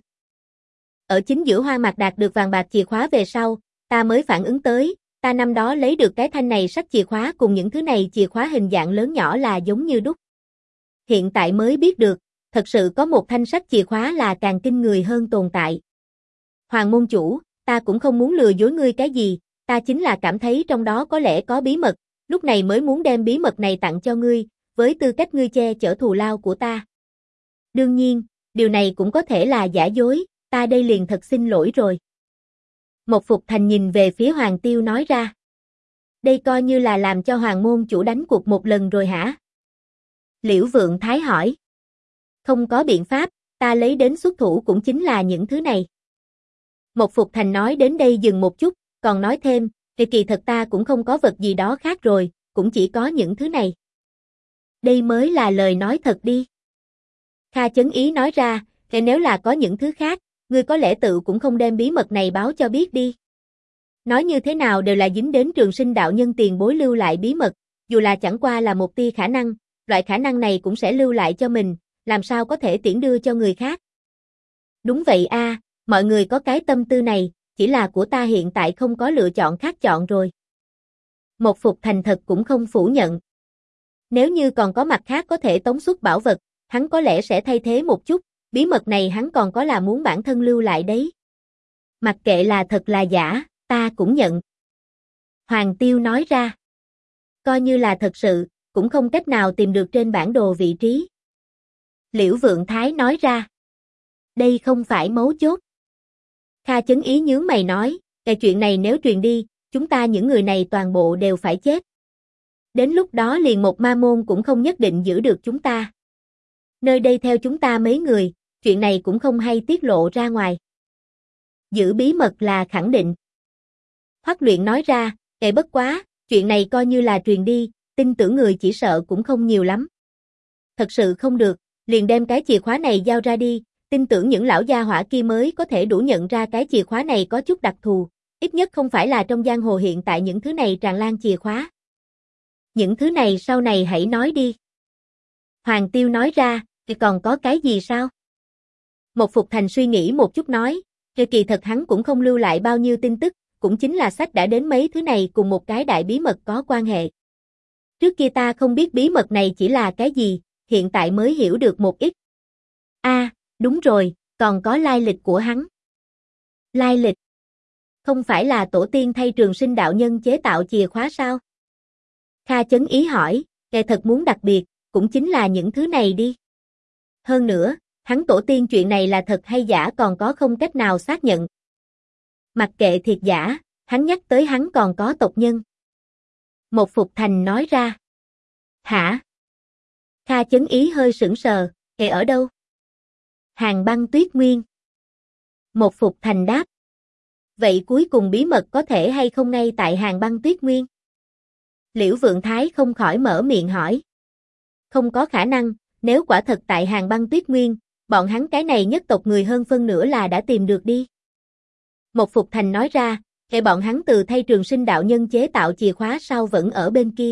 Ở chính giữa Hoa Mạc đạt được vàng bạc chìa khóa về sau, ta mới phản ứng tới, ta năm đó lấy được cái thanh này sách chìa khóa cùng những thứ này chìa khóa hình dạng lớn nhỏ là giống như đúc. Hiện tại mới biết được, thật sự có một thanh sách chìa khóa là càng kinh người hơn tồn tại. Hoàng môn chủ, ta cũng không muốn lừa dối ngươi cái gì, ta chính là cảm thấy trong đó có lẽ có bí mật, lúc này mới muốn đem bí mật này tặng cho ngươi, với tư cách ngươi che chở thù lao của ta. Đương nhiên, điều này cũng có thể là giả dối, ta đây liền thật xin lỗi rồi. Một Phục Thành nhìn về phía Hoàng Tiêu nói ra. Đây coi như là làm cho Hoàng môn chủ đánh cuộc một lần rồi hả? Liễu Vượng Thái hỏi. Không có biện pháp, ta lấy đến xuất thủ cũng chính là những thứ này. Một Phục Thành nói đến đây dừng một chút, còn nói thêm, kỳ thật ta cũng không có vật gì đó khác rồi, cũng chỉ có những thứ này. Đây mới là lời nói thật đi. Kha Chấn Ý nói ra, nếu là có những thứ khác, ngươi có lẽ tự cũng không đem bí mật này báo cho biết đi. Nói như thế nào đều là dính đến Trường Sinh đạo nhân tiền bối lưu lại bí mật, dù là chẳng qua là một tia khả năng, loại khả năng này cũng sẽ lưu lại cho mình, làm sao có thể tiễn đưa cho người khác. Đúng vậy a, mọi người có cái tâm tư này, chỉ là của ta hiện tại không có lựa chọn khác chọn rồi. Một Phục Thành thật cũng không phủ nhận. Nếu như còn có mặt khác có thể tống xuất bảo vật, hắn có lẽ sẽ thay thế một chút, bí mật này hắn còn có là muốn bản thân lưu lại đấy. Mặc kệ là thật là giả, ta cũng nhận. Hoàng Tiêu nói ra. Coi như là thật sự, cũng không cách nào tìm được trên bản đồ vị trí. Liễu Vượng Thái nói ra. Đây không phải mấu chốt. Kha Chấn Ý nhướng mày nói, cái chuyện này nếu truyền đi, chúng ta những người này toàn bộ đều phải chết. Đến lúc đó liền một ma môn cũng không nhất định giữ được chúng ta. Nơi đây theo chúng ta mấy người, chuyện này cũng không hay tiết lộ ra ngoài. Giữ bí mật là khẳng định. Hoắc Luyện nói ra, bất quá, chuyện này coi như là truyền đi, tin tưởng người chỉ sợ cũng không nhiều lắm. Thật sự không được, liền đem cái chìa khóa này giao ra đi, tin tưởng những lão gia hỏa kia mới có thể đủ nhận ra cái chìa khóa này có chút đặc thù, ít nhất không phải là trong giang hồ hiện tại những thứ này tràn lan chìa khóa. Những thứ này sau này hãy nói đi. Hoàng Tiêu nói ra, thì còn có cái gì sao? Một Phục Thành suy nghĩ một chút nói, kỳ thật hắn cũng không lưu lại bao nhiêu tin tức, cũng chính là sách đã đến mấy thứ này cùng một cái đại bí mật có quan hệ. Trước kia ta không biết bí mật này chỉ là cái gì, hiện tại mới hiểu được một ít. Đúng rồi, còn có lai lịch của hắn. Lai lịch? Không phải là tổ tiên thay Trường Sinh đạo nhân chế tạo chìa khóa sao? Kha Chấn Ý hỏi, thật muốn đặc biệt, cũng chính là những thứ này đi. Hơn nữa, hắn tổ tiên chuyện này là thật hay giả còn có không cách nào xác nhận. Mặc kệ thiệt giả, hắn nhắc tới hắn còn có tộc nhân. Một Phục Thành nói ra. Hả? Kha Chấn Ý hơi sững sờ, ở đâu? Hàng Băng Tuyết Nguyên. Một Phục Thành đáp. Vậy cuối cùng bí mật có thể hay không ngay tại Hàng Băng Tuyết Nguyên? Liễu Vượng Thái không khỏi mở miệng hỏi. Không có khả năng, nếu quả thật tại Hàng Băng Tuyết Nguyên, bọn hắn cái này nhất tộc người hơn phân nửa là đã tìm được đi. Một Phục Thành nói ra, bọn hắn từ thay Trường Sinh đạo nhân chế tạo chìa khóa sau vẫn ở bên kia.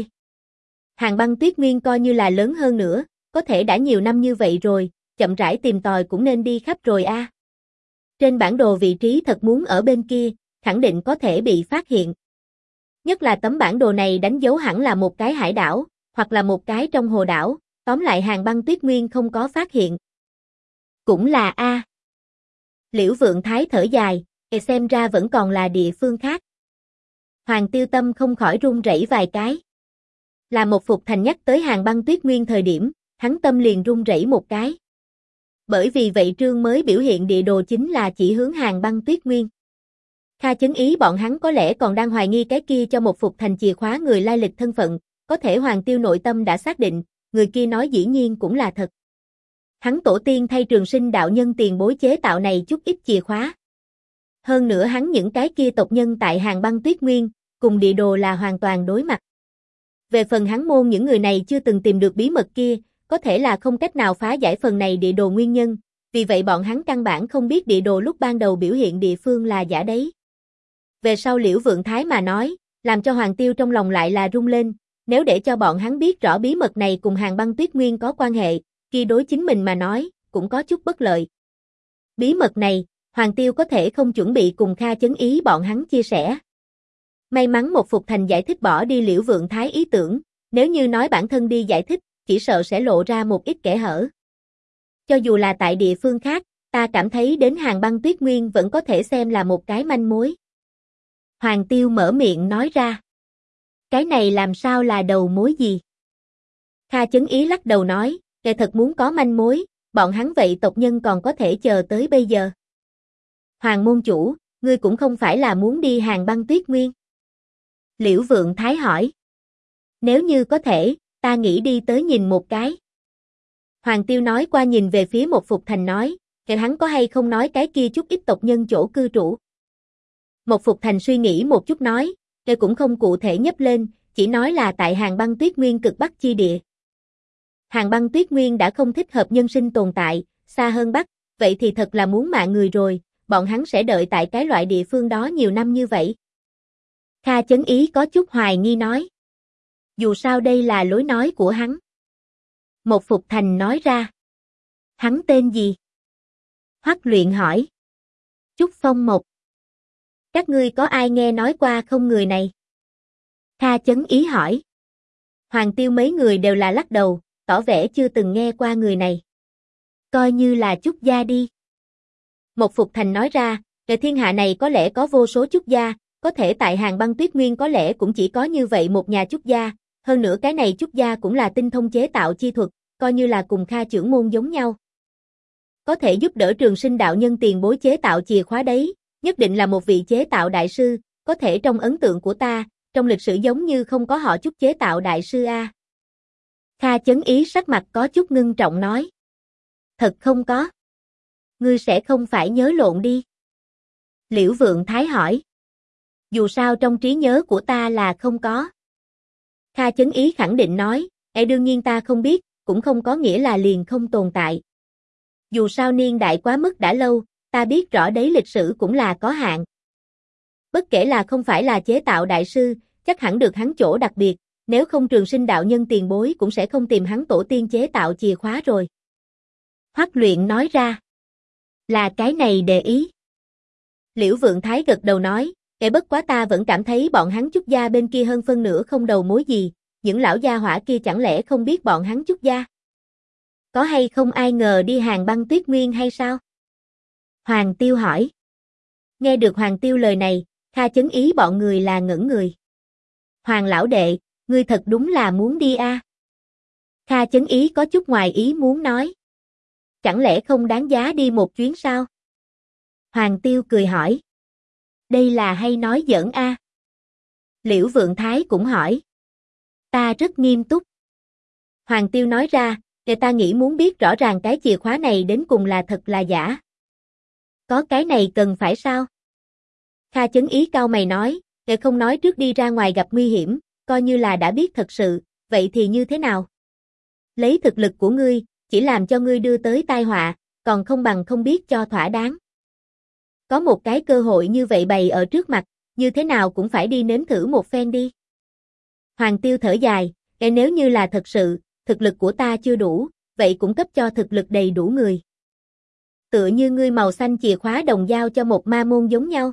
Hàng Băng Tuyết Nguyên coi như là lớn hơn nữa, có thể đã nhiều năm như vậy rồi, chậm rãi tìm tòi cũng nên đi khắp rồi a. Trên bản đồ vị trí thật muốn ở bên kia, khẳng định có thể bị phát hiện. Nhất là tấm bản đồ này đánh dấu hẳn là một cái hải đảo, hoặc là một cái trong hồ đảo, tóm lại Hàng Băng Tuyết Nguyên không có phát hiện. Cũng là a. Liễu Vượng Thái thở dài, xem ra vẫn còn là địa phương khác. Hoàng Tiêu tâm không khỏi run rẩy vài cái. Là một Phục Thành nhắc tới Hàng Băng Tuyết Nguyên thời điểm, hắn tâm liền run rẩy một cái. Bởi vì vậy trương mới biểu hiện địa đồ chính là chỉ hướng Hàng Băng Tuyết Nguyên. Kha Chấn Ý bọn hắn có lẽ còn đang hoài nghi cái kia cho một Phục Thành chìa khóa người lai lịch thân phận, có thể Hoàng Tiêu nội tâm đã xác định, người kia nói dĩ nhiên cũng là thật. Hắn tổ tiên thay Trường Sinh đạo nhân tiền bối chế tạo này chút ít chìa khóa. Hơn nữa hắn những cái kia tộc nhân tại Hàng Băng Tuyết Nguyên, cùng địa đồ là hoàn toàn đối mặt. Về phần hắn môn những người này chưa từng tìm được bí mật kia, có thể là không cách nào phá giải phần này địa đồ nguyên nhân, vì vậy bọn hắn căn bản không biết địa đồ lúc ban đầu biểu hiện địa phương là giả đấy. Về sau Liễu Vượng Thái mà nói, làm cho Hoàng Tiêu trong lòng lại là rung lên, nếu để cho bọn hắn biết rõ bí mật này cùng Hàng Băng Tuyết Nguyên có quan hệ, kia đối chính mình mà nói, cũng có chút bất lợi. Bí mật này, Hoàng Tiêu có thể không chuẩn bị cùng Kha Chấn Ý bọn hắn chia sẻ. May mắn một Phục Thành giải thích bỏ đi Liễu Vượng Thái ý tưởng, nếu như nói bản thân đi giải thích, chỉ sợ sẽ lộ ra một ít kẽ hở. Cho dù là tại địa phương khác, ta cảm thấy đến Hàng Băng Tuyết Nguyên vẫn có thể xem là một cái manh mối. Hoàng Tiêu mở miệng nói ra. Cái này làm sao là đầu mối gì? Kha Chấn Ý lắc đầu nói, thật muốn có manh mối, bọn hắn vậy tộc nhân còn có thể chờ tới bây giờ. Hoàng môn chủ, ngươi cũng không phải là muốn đi Hàng Băng Tuyết Nguyên. Liễu Vượng Thái hỏi. Nếu như có thể, ta nghĩ đi tới nhìn một cái. Hoàng Tiêu nói qua nhìn về phía một Phục Thành nói, hắn có hay không nói cái kia chút ít tộc nhân chỗ cư trú. Một Phục Thành suy nghĩ một chút nói, cũng không cụ thể nhấp lên, chỉ nói là tại Hàng Băng Tuyết Nguyên cực bắc chi địa. Hàng Băng Tuyết Nguyên đã không thích hợp nhân sinh tồn tại, xa hơn bắc, vậy thì thật là muốn mạng người rồi, bọn hắn sẽ đợi tại cái loại địa phương đó nhiều năm như vậy. Kha Chấn Ý có chút hoài nghi nói. Dù sao đây là lối nói của hắn. Một Phục Thành nói ra. Hắn tên gì? Hoắc Luyện hỏi. Trúc Phong Một. Các ngươi có ai nghe nói qua không người này? Kha Chấn Ý hỏi. Hoàng Tiêu mấy người đều là lắc đầu, tỏ vẻ chưa từng nghe qua người này. Coi như là Trúc gia đi. Một Phục Thành nói ra, thiên hạ này có lẽ có vô số Trúc gia, có thể tại Hàng Băng Tuyết Nguyên có lẽ cũng chỉ có như vậy một nhà Trúc gia, hơn nữa cái này Trúc gia cũng là tinh thông chế tạo chi thuật, coi như là cùng Kha trưởng môn giống nhau. Có thể giúp đỡ Trường Sinh đạo nhân tiền bối chế tạo chìa khóa đấy, nhất định là một vị chế tạo đại sư, có thể trong ấn tượng của ta, trong lịch sử giống như không có họ Chúc chế tạo đại sư a. Kha Chấn Ý sắc mặt có chút ngưng trọng nói. Thật không có. Ngươi sẽ không phải nhớ lộn đi. Liễu Vượng Thái hỏi. Dù sao trong trí nhớ của ta là không có. Kha Chấn Ý khẳng định nói, đương nhiên ta không biết, cũng không có nghĩa là liền không tồn tại. Dù sao niên đại quá mức đã lâu, ta biết rõ đấy lịch sử cũng là có hạn. Bất kể là không phải là chế tạo đại sư, chắc hẳn được hắn chỗ đặc biệt, nếu không Trường Sinh đạo nhân tiền bối cũng sẽ không tìm hắn tổ tiên chế tạo chìa khóa rồi. Hoắc Luyện nói ra. Là cái này để ý. Liễu Vượng Thái gật đầu nói, bất quá ta vẫn cảm thấy bọn hắn Chúc gia bên kia hơn phân nửa không đầu mối gì, những lão gia hỏa kia chẳng lẽ không biết bọn hắn Chúc gia? Có hay không ai ngờ đi hàng băng tuyết nguyên hay sao? Hoàng Tiêu hỏi. Nghe được Hoàng Tiêu lời này, Kha Chấn Ý bọn người là ngẩn người. Hoàng lão đệ, ngươi thật đúng là muốn đi a? Kha Chấn Ý có chút ngoài ý muốn nói. Chẳng lẽ không đáng giá đi một chuyến sao? Hoàng Tiêu cười hỏi. Đây là hay nói giỡn a? Liễu Vượng Thái cũng hỏi. Ta rất nghiêm túc. Hoàng Tiêu nói ra, để ta nghĩ muốn biết rõ ràng cái chìa khóa này đến cùng là thật là giả. Có cái này cần phải sao? Kha Chấn Ý cau mày nói, để không nói trước đi ra ngoài gặp nguy hiểm, coi như là đã biết thật sự, vậy thì như thế nào? Lấy thực lực của ngươi, chỉ làm cho ngươi đưa tới tai họa, còn không bằng không biết cho thỏa đáng. Có một cái cơ hội như vậy bày ở trước mặt, như thế nào cũng phải đi nếm thử một phen đi. Hoàng Tiêu thở dài, nếu như là thật sự, thực lực của ta chưa đủ, vậy cũng cấp cho thực lực đầy đủ người. Tựa như ngươi màu xanh chìa khóa đồng giao cho một ma môn giống nhau.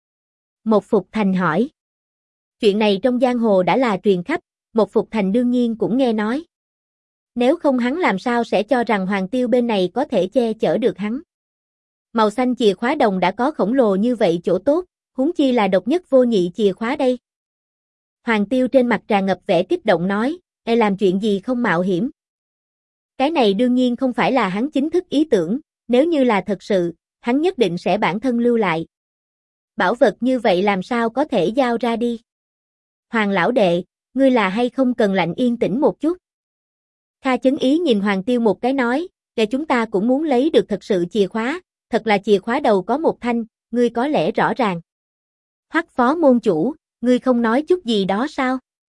Một Phục Thành hỏi. Chuyện này trong giang hồ đã là truyền khắp, Một Phục Thành đương nhiên cũng nghe nói. Nếu không hắn làm sao sẽ cho rằng Hoàng Tiêu bên này có thể che chở được hắn. Màu xanh chìa khóa đồng đã có khổng lồ như vậy chỗ tốt, huống chi là độc nhất vô nhị chìa khóa đây. Hoàng Tiêu trên mặt tràn ngập vẻ kích động nói, làm chuyện gì không mạo hiểm. Cái này đương nhiên không phải là hắn chính thức ý tưởng, nếu như là thật sự, hắn nhất định sẽ bản thân lưu lại. Bảo vật như vậy làm sao có thể giao ra đi. Hoàng lão đệ, ngươi là hay không cần lạnh yên tĩnh một chút. Kha Chấn Ý nhìn Hoàng Tiêu một cái nói, để chúng ta cũng muốn lấy được thật sự chìa khóa, thật là chìa khóa đầu có một thanh, ngươi có lẽ rõ ràng. Hoắc phó môn chủ, ngươi không nói chút gì đó sao?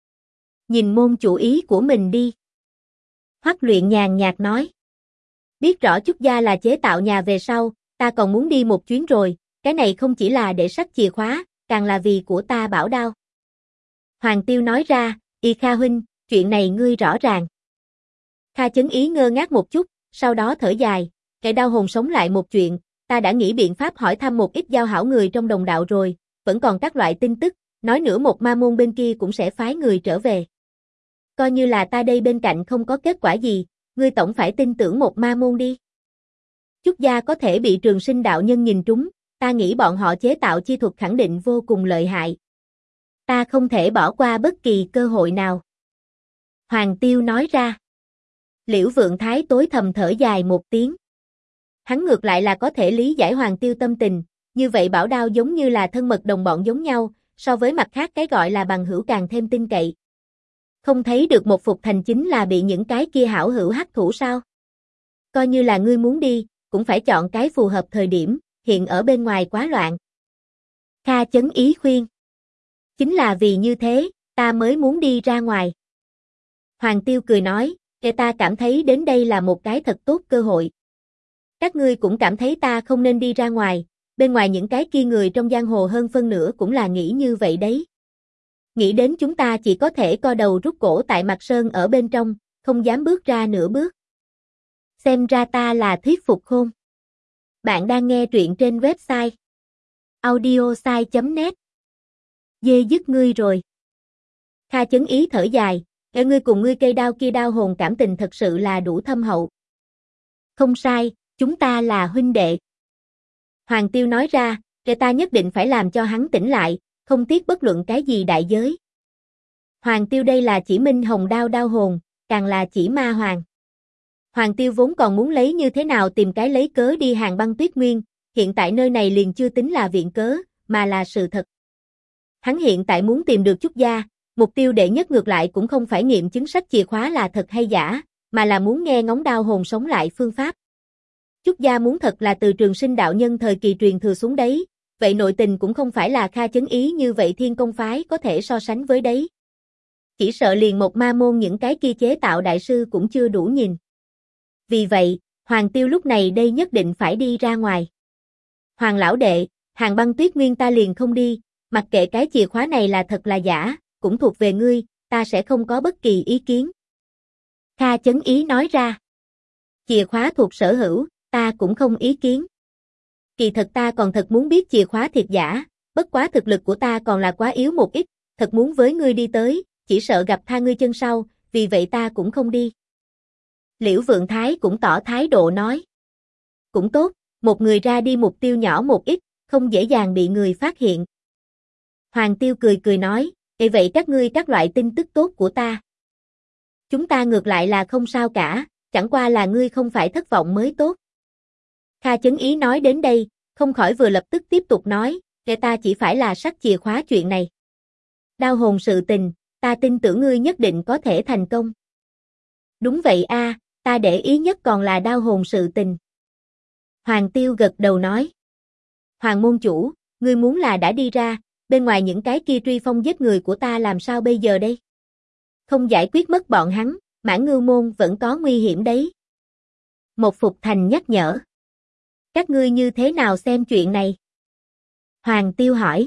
Nhìn môn chủ ý của mình đi. Hoắc Luyện nhàn nhạt nói. Biết rõ Chúc gia là chế tạo nhà về sau, ta còn muốn đi một chuyến rồi, cái này không chỉ là để sách chìa khóa, càng là vì của ta bảo đao. Hoàng Tiêu nói ra, Y Kha huynh, chuyện này ngươi rõ ràng. Kha Chấn Ý ngơ ngác một chút, sau đó thở dài, cái đau hồn sống lại một chuyện, ta đã nghĩ biện pháp hỏi thăm một ít giao hảo người trong đồng đạo rồi, vẫn còn các loại tin tức, nói nữa một ma môn bên kia cũng sẽ phái người trở về. Coi như là ta đây bên cạnh không có kết quả gì, ngươi tổng phải tin tưởng một ma môn đi. Chúc gia có thể bị Trường Sinh đạo nhân nhìn trúng, ta nghĩ bọn họ chế tạo chi thuật khẳng định vô cùng lợi hại. Ta không thể bỏ qua bất kỳ cơ hội nào. Hoàng Tiêu nói ra. Liễu Vượng Thái tối thầm thở dài một tiếng. Hắn ngược lại là có thể lý giải Hoàng Tiêu tâm tình, như vậy bảo đao giống như là thân mật đồng bọn giống nhau, so với mặt khác cái gọi là bằng hữu càng thêm tin cậy. Không thấy được Một Phục Thành chính là bị những cái kia hảo hữu hắc thủ sao? Coi như là ngươi muốn đi, cũng phải chọn cái phù hợp thời điểm, hiện ở bên ngoài quá loạn. Kha Chấn Ý khuyên. Chính là vì như thế, ta mới muốn đi ra ngoài. Hoàng Tiêu cười nói, ta cảm thấy đến đây là một cái thật tốt cơ hội. Các ngươi cũng cảm thấy ta không nên đi ra ngoài, bên ngoài những cái kia người trong giang hồ hơn phân nửa cũng là nghĩ như vậy đấy. Nghĩ đến chúng ta chỉ có thể co đầu rút cổ tại mặt sơn ở bên trong, không dám bước ra nửa bước. Xem ra ta là thuyết phục khôn. Bạn đang nghe truyện trên website audiosai.net. Dê dứt ngươi rồi. Kha Chấn Ý thở dài, ngươi cùng ngươi cây đao kia đao hồn cảm tình thật sự là đủ thâm hậu. Không sai, chúng ta là huynh đệ. Hoàng Tiêu nói ra, ta nhất định phải làm cho hắn tỉnh lại, không tiếc bất luận cái gì đại giới. Hoàng Tiêu đây là chỉ Minh Hồng đao đao hồn, càng là chỉ ma hoàng. Hoàng Tiêu vốn còn muốn lấy như thế nào tìm cái lấy cớ đi hàng băng tuyết nguyên, hiện tại nơi này liền chưa tính là viện cớ, mà là sự thật. Hắn hiện tại muốn tìm được Chúc gia, mục tiêu đệ nhất ngược lại cũng không phải nghiệm chứng sách chìa khóa là thật hay giả, mà là muốn nghe ngóng đao hồn sống lại phương pháp. Chúc gia muốn thật là từ Trường Sinh đạo nhân thời kỳ truyền thừa xuống đấy, vậy nội tình cũng không phải là Kha Chấn Ý như vậy Thiên Công phái có thể so sánh với đấy. Chỉ sợ liền một ma môn những cái kia chế tạo đại sư cũng chưa đủ nhìn. Vì vậy, Hoàng Tiêu lúc này đây nhất định phải đi ra ngoài. Hoàng lão đệ, Hàng Băng Tuyết Nguyên ta liền không đi, mặc kệ cái chìa khóa này là thật là giả, cũng thuộc về ngươi, ta sẽ không có bất kỳ ý kiến. Kha Chấn Ý nói ra. Chìa khóa thuộc sở hữu, ta cũng không ý kiến. Kỳ thật ta còn thật muốn biết chìa khóa thiệt giả, bất quá thực lực của ta còn là quá yếu một ít, thật muốn với ngươi đi tới, chỉ sợ gặp tha ngươi chân sau, vì vậy ta cũng không đi. Liễu Vượng Thái cũng tỏ thái độ nói. Cũng tốt, một người ra đi mục tiêu nhỏ một ít, không dễ dàng bị người phát hiện. Hoàng Tiêu cười cười nói, vậy các ngươi các loại tin tức tốt của ta. Chúng ta ngược lại là không sao cả, chẳng qua là ngươi không phải thất vọng mới tốt. Kha Chấn Ý nói đến đây, không khỏi vừa lập tức tiếp tục nói, ta chỉ phải là sách chìa khóa chuyện này. Đao hồn sự tình, ta tin tưởng ngươi nhất định có thể thành công. Đúng vậy a, ta để ý nhất còn là đao hồn sự tình. Hoàng Tiêu gật đầu nói. Hoàng môn chủ, ngươi muốn là đã đi ra, bên ngoài những cái kia truy phong giết người của ta làm sao bây giờ đây? Không giải quyết mất bọn hắn, Mãn Ngưu môn vẫn có nguy hiểm đấy. Một Phục Thành nhắc nhở. Các ngươi như thế nào xem chuyện này? Hoàng Tiêu hỏi.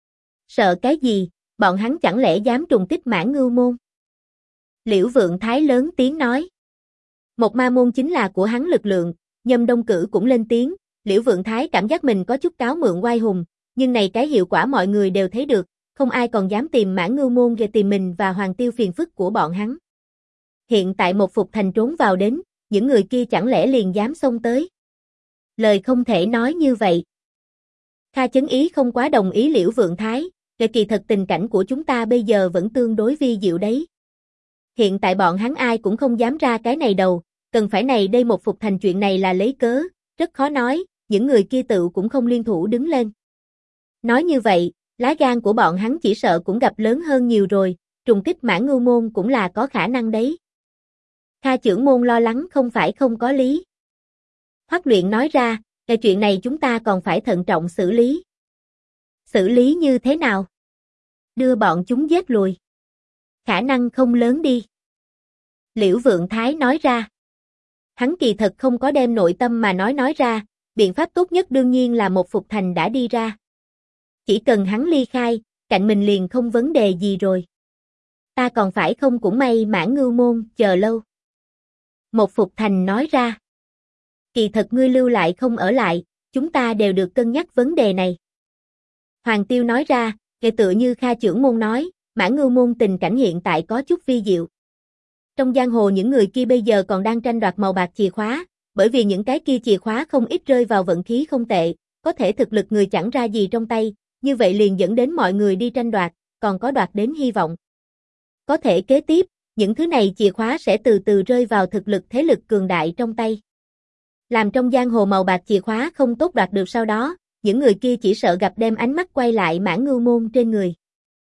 Sợ cái gì, bọn hắn chẳng lẽ dám trùng kích Mãn Ngưu môn? Liễu Vượng Thái lớn tiếng nói. Một ma môn chính là của hắn lực lượng, Nhâm Đông Cử cũng lên tiếng, Liễu Vượng Thái cảm giác mình có chút cáo mượn oai hùng, nhưng này cái hiệu quả mọi người đều thấy được, không ai còn dám tìm Mãn Ngưu môn để tìm mình và Hoàng Tiêu phiền phức của bọn hắn. Hiện tại một Phục Thành trốn vào đến, những người kia chẳng lẽ liền dám xông tới? Lời không thể nói như vậy. Kha Chấn Ý không quá đồng ý Liễu Vượng Thái, kỳ thật tình cảnh của chúng ta bây giờ vẫn tương đối vi diệu đấy. Hiện tại bọn hắn ai cũng không dám ra cái này đầu, cần phải này đây một Phục Thành chuyện này là lấy cớ, rất khó nói, những người kia tự cũng không liên thủ đứng lên. Nói như vậy, lá gan của bọn hắn chỉ sợ cũng gặp lớn hơn nhiều rồi, trùng kích Mãn Ngưu môn cũng là có khả năng đấy. Kha trưởng môn lo lắng không phải không có lý. Hoắc Luyện nói ra, chuyện này chúng ta còn phải thận trọng xử lý. Xử lý như thế nào? Đưa bọn chúng giết lùi. Khả năng không lớn đi. Liễu Vượng Thái nói ra. Hắn kỳ thật không có đem nội tâm mà nói ra, biện pháp tốt nhất đương nhiên là một Phục Thành đã đi ra. Chỉ cần hắn ly khai, cạnh mình liền không vấn đề gì rồi. Ta còn phải không cũng may Mãn Ngưu môn chờ lâu. Một Phục Thành nói ra. Kỳ thật ngươi lưu lại không ở lại, chúng ta đều được cân nhắc vấn đề này. Hoàng Tiêu nói ra, tựa như Kha trưởng môn nói, Mãn Ngưu môn tình cảnh hiện tại có chút vi diệu. Trong giang hồ những người kia bây giờ còn đang tranh đoạt màu bạc chìa khóa, bởi vì những cái kia chìa khóa không ít rơi vào vận khí không tệ, có thể thực lực người chẳng ra gì trong tay, như vậy liền dẫn đến mọi người đi tranh đoạt, còn có đoạt đến hy vọng. Có thể kế tiếp, những thứ này chìa khóa sẽ từ từ rơi vào thực lực thế lực cường đại trong tay. Làm trong giang hồ màu bạc chìa khóa không tốt đoạt được sau đó, những người kia chỉ sợ gặp đem ánh mắt quay lại Mãn Ngưu môn trên người.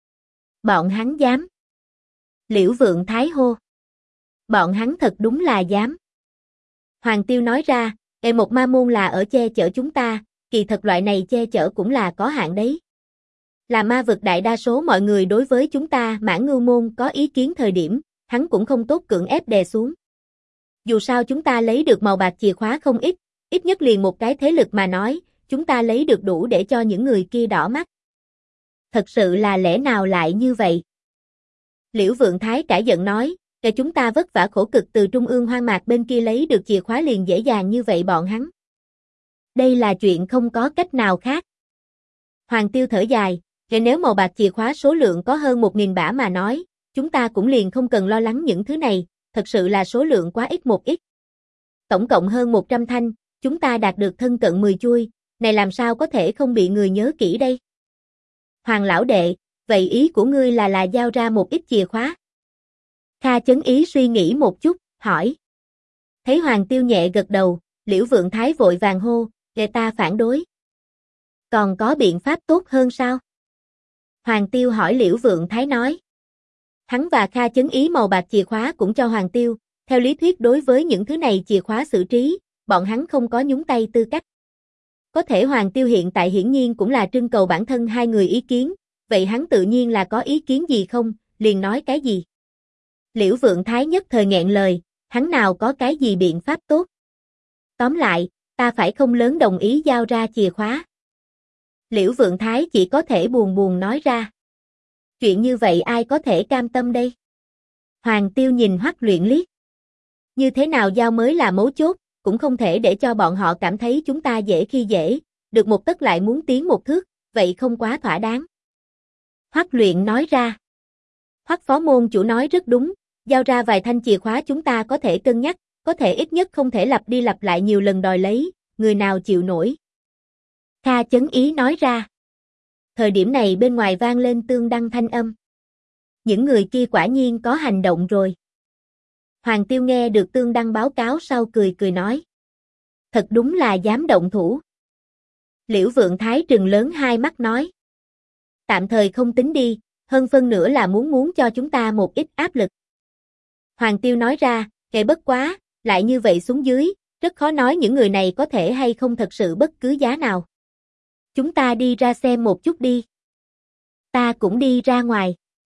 Bọn hắn dám. Liễu Vượng Thái hô. Bọn hắn thật đúng là dám. Hoàng Tiêu nói ra, một ma môn là ở che chở chúng ta, kỳ thật loại này che chở cũng là có hạn đấy. Là ma vực đại đa số mọi người đối với chúng ta Mãn Ngưu môn có ý kiến thời điểm, hắn cũng không tốt cưỡng ép đè xuống. Dù sao chúng ta lấy được màu bạc chìa khóa không ít nhất liền một cái thế lực mà nói, chúng ta lấy được đủ để cho những người kia đỏ mắt. Thật sự là lẽ nào lại như vậy? Liễu Vượng Thái cả giận nói, chúng ta vất vả khổ cực từ Trung ương hoang mạc bên kia lấy được chìa khóa liền dễ dàng như vậy bọn hắn. Đây là chuyện không có cách nào khác. Hoàng Tiêu thở dài, nếu màu bạc chìa khóa số lượng có hơn 1.000 bả mà nói, chúng ta cũng liền không cần lo lắng những thứ này, thật sự là số lượng quá ít một ít. Tổng cộng hơn 100 thanh, chúng ta đạt được thân cận 10 chuôi, này làm sao có thể không bị người nhớ kỹ đây? Hoàng lão đệ, vậy ý của ngươi là giao ra một ít chìa khóa? Kha Chấn Ý suy nghĩ một chút, hỏi. Thấy Hoàng Tiêu nhẹ gật đầu, Liễu Vượng Thái vội vàng hô, để ta phản đối. Còn có biện pháp tốt hơn sao? Hoàng Tiêu hỏi Liễu Vượng Thái nói. Hắn và Kha Chấn Ý màu bạc chìa khóa cũng cho Hoàng Tiêu, theo lý thuyết đối với những thứ này chìa khóa xử trí, bọn hắn không có nhúng tay tư cách. Có thể Hoàng Tiêu hiện tại hiển nhiên cũng là trưng cầu bản thân hai người ý kiến, vậy hắn tự nhiên là có ý kiến gì không, liền nói cái gì. Liễu Vượng Thái nhất thời nghẹn lời, hắn nào có cái gì biện pháp tốt. Tóm lại, ta phải không lớn đồng ý giao ra chìa khóa. Liễu Vượng Thái chỉ có thể buồn buồn nói ra. Chuyện như vậy ai có thể cam tâm đây? Hoàng Tiêu nhìn Hoắc Luyện liếc. Như thế nào giao mới là mấu chốt, cũng không thể để cho bọn họ cảm thấy chúng ta dễ khi dễ, được một tấc lại muốn tiến một thước, vậy không quá thỏa đáng. Hoắc Luyện nói ra. Hoắc phó môn chủ nói rất đúng, giao ra vài thanh chìa khóa chúng ta có thể cân nhắc, có thể ít nhất không thể lặp đi lặp lại nhiều lần đòi lấy, người nào chịu nổi. Kha Chấn Ý nói ra. Thời điểm này bên ngoài vang lên tương đăng thanh âm. Những người kia quả nhiên có hành động rồi. Hoàng Tiêu nghe được tương đăng báo cáo sau cười cười nói. Thật đúng là dám động thủ. Liễu Vượng Thái trừng lớn hai mắt nói. Tạm thời không tính đi, hơn phân nữa là muốn cho chúng ta một ít áp lực. Hoàng Tiêu nói ra, kệ bất quá, lại như vậy xuống dưới, rất khó nói những người này có thể hay không thật sự bất cứ giá nào. Chúng ta đi ra xem một chút đi. Ta cũng đi ra ngoài.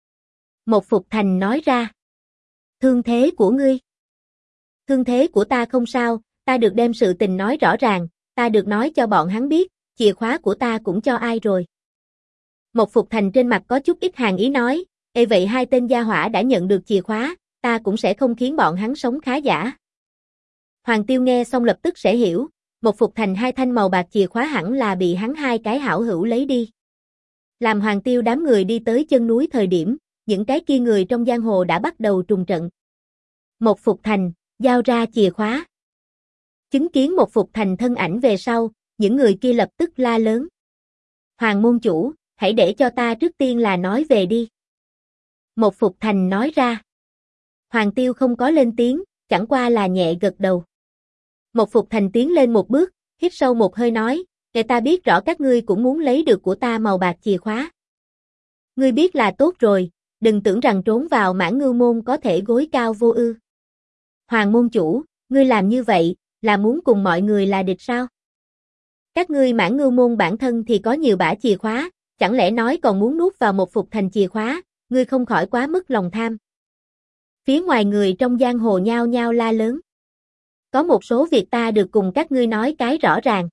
Một Phục Thành nói ra. Thương thế của ngươi. Thương thế của ta không sao, ta được đem sự tình nói rõ ràng, ta được nói cho bọn hắn biết, chìa khóa của ta cũng cho ai rồi. Một Phục Thành trên mặt có chút ít hàng ý nói, ê vậy hai tên gia hỏa đã nhận được chìa khóa, ta cũng sẽ không khiến bọn hắn sống khá giả. Hoàng Tiêu nghe xong lập tức sẽ hiểu, Một Phục Thành hai thanh màu bạc chìa khóa hẳn là bị hắn hai cái hảo hữu lấy đi. Làm Hoàng Tiêu đám người đi tới chân núi thời điểm, những cái kia người trong giang hồ đã bắt đầu trùng trận. Một Phục Thành, giao ra chìa khóa. Chứng kiến Một Phục Thành thân ảnh về sau, những người kia lập tức la lớn. Hoàng môn chủ, hãy để cho ta trước tiên là nói về đi. Một Phục Thành nói ra. Hoàng Tiêu không có lên tiếng, chẳng qua là nhẹ gật đầu. Một Phục Thành tiến lên một bước, hít sâu một hơi nói, để ta biết rõ các ngươi cũng muốn lấy được của ta màu bạc chìa khóa. Ngươi biết là tốt rồi, đừng tưởng rằng trốn vào Mãn Ngưu môn có thể gối cao vô ư. Hoàng môn chủ, ngươi làm như vậy, là muốn cùng mọi người là địch sao? Các ngươi Mãn Ngưu môn bản thân thì có nhiều bả chìa khóa, chẳng lẽ nói còn muốn nuốt vào Một Phục Thành chìa khóa, ngươi không khỏi quá mức lòng tham. Phía ngoài người trong giang hồ nhao nhao la lớn. Có một số việc ta được cùng các ngươi nói cái rõ ràng.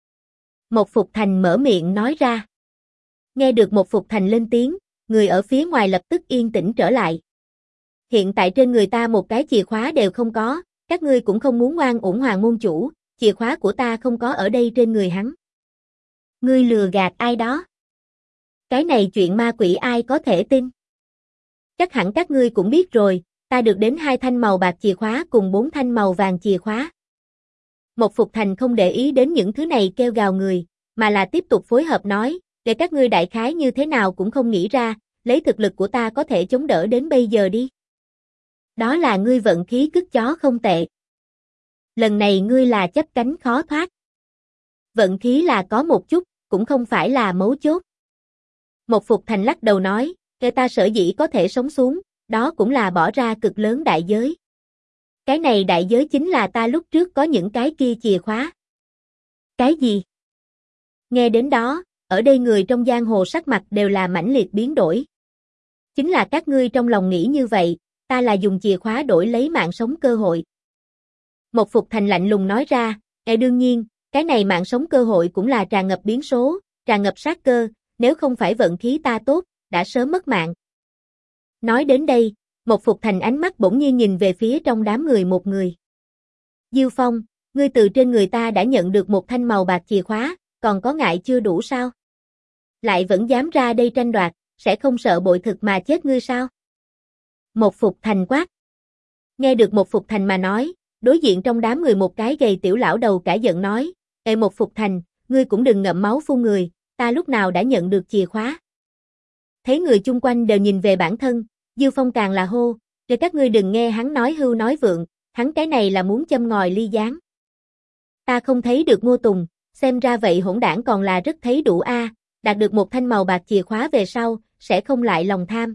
Một Phục Thành mở miệng nói ra. Nghe được Một Phục Thành lên tiếng, người ở phía ngoài lập tức yên tĩnh trở lại. Hiện tại trên người ta một cái chìa khóa đều không có, các ngươi cũng không muốn oan uổng Hoàng môn chủ, chìa khóa của ta không có ở đây trên người hắn. Ngươi lừa gạt ai đó? Cái này chuyện ma quỷ ai có thể tin? Chắc hẳn các ngươi cũng biết rồi, ta được đến 2 thanh màu bạc chìa khóa cùng 4 thanh màu vàng chìa khóa. Một Phục Thành không để ý đến những thứ này kêu gào người, mà là tiếp tục phối hợp nói, để các ngươi đại khái như thế nào cũng không nghĩ ra, lấy thực lực của ta có thể chống đỡ đến bây giờ đi. Đó là ngươi vận khí cứt chó không tệ. Lần này ngươi là chấp cánh khó thoát. Vận khí là có một chút, cũng không phải là mấu chốt. Một Phục Thành lắc đầu nói, kẻ ta sở dĩ có thể sống xuống, đó cũng là bỏ ra cực lớn đại giới. Cái này đại giới chính là ta lúc trước có những cái kia chìa khóa. Cái gì? Nghe đến đó, ở đây người trong giang hồ sắc mặt đều là mãnh liệt biến đổi. Chính là các ngươi trong lòng nghĩ như vậy, ta là dùng chìa khóa đổi lấy mạng sống cơ hội. Một Phục Thành lạnh lùng nói ra, đương nhiên, cái này mạng sống cơ hội cũng là tràn ngập biến số, tràn ngập sát cơ, nếu không phải vận khí ta tốt, đã sớm mất mạng. Nói đến đây, Một Phục Thành ánh mắt bỗng nhiên nhìn về phía trong đám người một người. Diêu Phong, ngươi từ trên người ta đã nhận được một thanh màu bạc chìa khóa, còn có ngại chưa đủ sao? Lại vẫn dám ra đây tranh đoạt, sẽ không sợ bội thực mà chết ngươi sao? Một Phục Thành quát. Nghe được Một Phục Thành mà nói, đối diện trong đám người một cái gầy tiểu lão đầu cả giận nói, ê Một Phục Thành, ngươi cũng đừng ngậm máu phun người, ta lúc nào đã nhận được chìa khóa. Thấy người chung quanh đều nhìn về bản thân, Diêu Phong càng là hô, để các ngươi đừng nghe hắn nói hưu nói vượng, hắn cái này là muốn châm ngòi ly gián. Ta không thấy được Ngô Tùng, xem ra vậy hỗn đảng còn là rất thấy đủ a, đạt được một thanh màu bạc chìa khóa về sau, sẽ không lại lòng tham.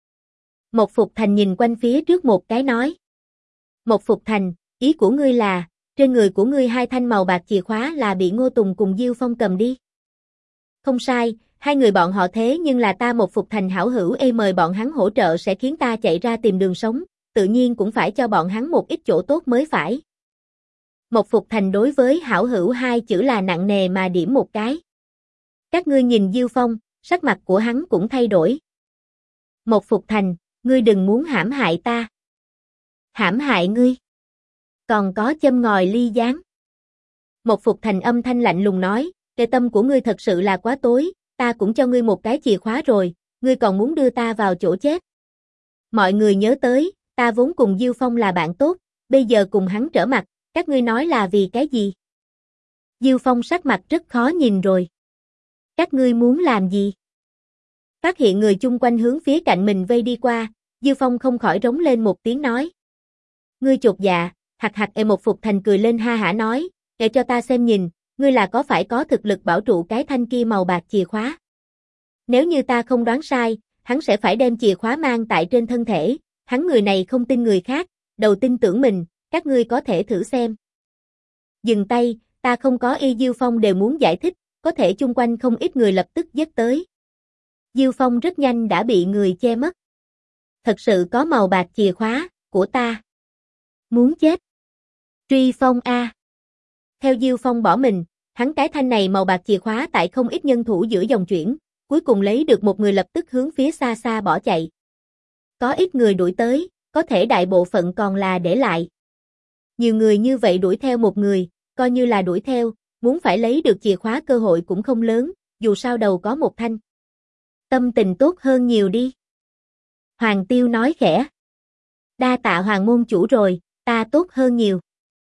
Một Phục Thành nhìn quanh phía trước một cái nói. Một Phục Thành, ý của ngươi là, trên người của ngươi hai thanh màu bạc chìa khóa là bị Ngô Tùng cùng Diêu Phong cầm đi. Không sai, hai người bọn họ thế nhưng là ta Một Phục Thành hảo hữu mời bọn hắn hỗ trợ sẽ khiến ta chạy ra tìm đường sống, tự nhiên cũng phải cho bọn hắn một ít chỗ tốt mới phải. Một Phục Thành đối với hảo hữu hai chữ là nặng nề mà điểm một cái. Các ngươi nhìn Diêu Phong, sắc mặt của hắn cũng thay đổi. Một Phục Thành, ngươi đừng muốn hãm hại ta. Hãm hại ngươi? Còn có châm ngòi ly gián. Một Phục Thành âm thanh lạnh lùng nói, cái tâm của ngươi thật sự là quá tối, ta cũng cho ngươi một cái chìa khóa rồi, ngươi còn muốn đưa ta vào chỗ chết. Mọi người nhớ tới, ta vốn cùng Diêu Phong là bạn tốt, bây giờ cùng hắn trở mặt, các ngươi nói là vì cái gì? Diêu Phong sắc mặt rất khó nhìn rồi. Các ngươi muốn làm gì? Phát hiện người chung quanh hướng phía cạnh mình vây đi qua, Diêu Phong không khỏi rống lên một tiếng nói. Ngươi chột dạ, Một Phục Thành cười lên ha hả nói, để cho ta xem nhìn, ngươi là có phải có thực lực bảo trụ cái thanh kia màu bạc chìa khóa. Nếu như ta không đoán sai, hắn sẽ phải đem chìa khóa mang tại trên thân thể, hắn người này không tin người khác, đầu tin tưởng mình, các ngươi có thể thử xem. Dừng tay, ta không có ý. Diêu Phong đều muốn giải thích, có thể chung quanh không ít người lập tức dắt tới. Diêu Phong rất nhanh đã bị người che mất. Thật sự có màu bạc chìa khóa, của ta. Muốn chết. Truy Phong a. Theo Diêu Phong bỏ mình, hắn cái thanh này màu bạc chìa khóa tại không ít nhân thủ giữa dòng chuyển, cuối cùng lấy được một người lập tức hướng phía xa xa bỏ chạy. Có ít người đuổi tới, có thể đại bộ phận còn là để lại. Nhiều người như vậy đuổi theo một người, coi như là đuổi theo, muốn phải lấy được chìa khóa cơ hội cũng không lớn, dù sao đầu có một thanh. Tâm tình tốt hơn nhiều đi. Hoàng Tiêu nói khẽ. Đa tạ Hoàng môn chủ rồi, ta tốt hơn nhiều.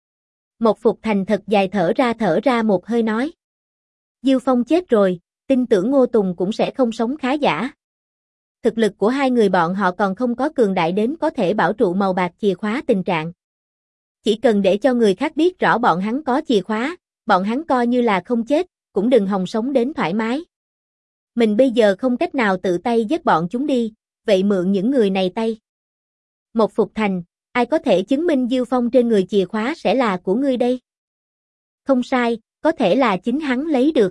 Một Phục Thành thật dài thở ra một hơi nói. Diêu Phong chết rồi, tin tưởng Ngô Tùng cũng sẽ không sống khá giả. Thực lực của hai người bọn họ còn không có cường đại đến có thể bảo trụ màu bạc chìa khóa tình trạng. Chỉ cần để cho người khác biết rõ bọn hắn có chìa khóa, bọn hắn coi như là không chết, cũng đừng hòng sống đến thoải mái. Mình bây giờ không cách nào tự tay giết bọn chúng đi, vậy mượn những người này tay. Một Phục Thành, ai có thể chứng minh Diêu Phong trên người chìa khóa sẽ là của ngươi đây? Không sai, có thể là chính hắn lấy được.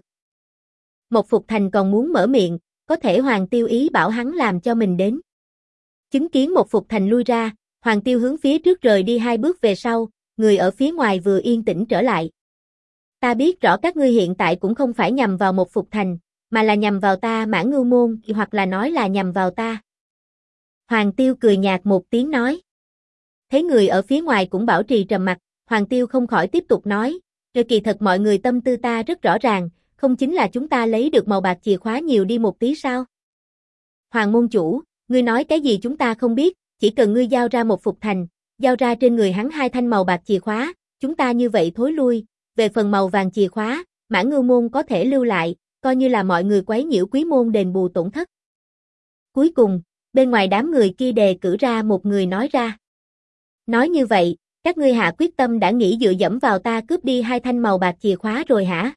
Một Phục Thành còn muốn mở miệng, có thể Hoàng Tiêu ý bảo hắn làm cho mình đến. Chứng kiến Một Phục Thành lui ra, Hoàng Tiêu hướng phía trước rời đi hai bước về sau, người ở phía ngoài vừa yên tĩnh trở lại. Ta biết rõ các ngươi hiện tại cũng không phải nhằm vào Một Phục Thành, mà là nhằm vào ta Mãn Ngưu Môn, hoặc là nói là nhằm vào ta. Hoàng Tiêu cười nhạt một tiếng nói. Thấy người ở phía ngoài cũng bảo trì trầm mặc, Hoàng Tiêu không khỏi tiếp tục nói, kỳ thật mọi người tâm tư ta rất rõ ràng, không chính là chúng ta lấy được màu bạc chìa khóa nhiều đi một tí sao? Hoàng môn chủ, ngươi nói cái gì chúng ta không biết, chỉ cần ngươi giao ra Một Phục Thành, giao ra trên người hắn hai thanh màu bạc chìa khóa, chúng ta như vậy thối lui, về phần màu vàng chìa khóa, Mãn Ngưu Môn có thể lưu lại, coi như là mọi người quấy nhiễu Quý môn đền bù tổn thất. Cuối cùng, bên ngoài đám người kia đề cử ra một người nói ra. Nói như vậy, các ngươi hạ quyết tâm đã nghĩ dựa dẫm vào ta cướp đi hai thanh màu bạc chìa khóa rồi hả?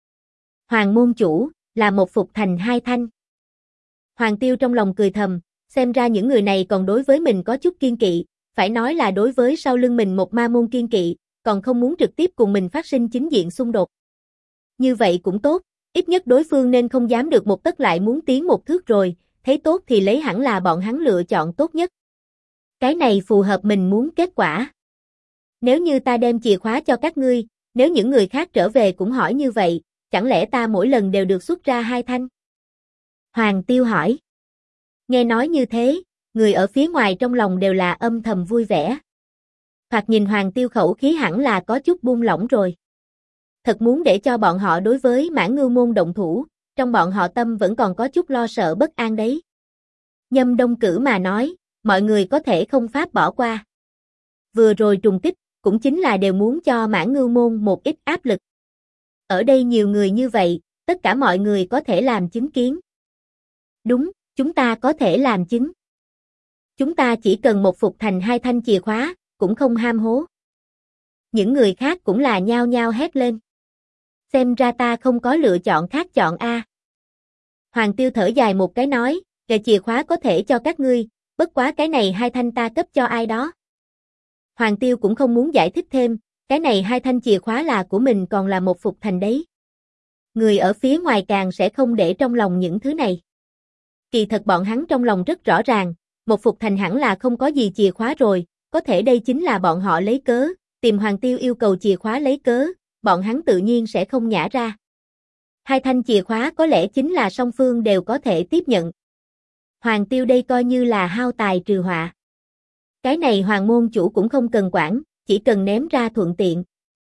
Hoàng môn chủ, là Một Phục Thành hai thanh. Hoàng Tiêu trong lòng cười thầm, xem ra những người này còn đối với mình có chút kiên kỵ, phải nói là đối với sau lưng mình một ma môn kiên kỵ, còn không muốn trực tiếp cùng mình phát sinh chính diện xung đột. Như vậy cũng tốt, ít nhất đối phương nên không dám được một tấc lại muốn tiến một thước rồi, thấy tốt thì lấy hẳn là bọn hắn lựa chọn tốt nhất. Cái này phù hợp mình muốn kết quả. Nếu như ta đem chìa khóa cho các ngươi, nếu những người khác trở về cũng hỏi như vậy, chẳng lẽ ta mỗi lần đều được xuất ra hai thanh? Hoàng Tiêu hỏi. Nghe nói như thế, người ở phía ngoài trong lòng đều là âm thầm vui vẻ. Thoạt nhìn Hoàng Tiêu khẩu khí hẳn là có chút buông lỏng rồi. Thật muốn để cho bọn họ đối với Mãn Ngưu Môn động thủ, trong bọn họ tâm vẫn còn có chút lo sợ bất an đấy. Nhâm Đông Cử mà nói, mọi người có thể không pháp bỏ qua. Vừa rồi trùng kích, cũng chính là đều muốn cho Mãn Ngưu Môn một ít áp lực. Ở đây nhiều người như vậy, tất cả mọi người có thể làm chứng kiến. Đúng, chúng ta có thể làm chứng. Chúng ta chỉ cần Một Phục Thành hai thanh chìa khóa, cũng không ham hố. Những người khác cũng là nhao nhao hét lên. Xem ra ta không có lựa chọn khác chọn a. Hoàng Tiêu thở dài một cái nói, Kệ chìa khóa có thể cho các ngươi, bất quá cái này 2 thanh ta cấp cho ai đó. Hoàng Tiêu cũng không muốn giải thích thêm, cái này 2 thanh chìa khóa là của mình còn là một Phục Thành đấy. Người ở phía ngoài càng sẽ không để trong lòng những thứ này. Kỳ thật bọn hắn trong lòng rất rõ ràng, một Phục Thành hẳn là không có gì chìa khóa rồi, có thể đây chính là bọn họ lấy cớ, tìm Hoàng Tiêu yêu cầu chìa khóa lấy cớ, bọn hắn tự nhiên sẽ không nhả ra. 2 thanh chìa khóa có lẽ chính là song phương đều có thể tiếp nhận. Hoàng Tiêu đây coi như là hao tài trừ họa. Cái này Hoàng môn chủ cũng không cần quản, chỉ cần ném ra thuận tiện.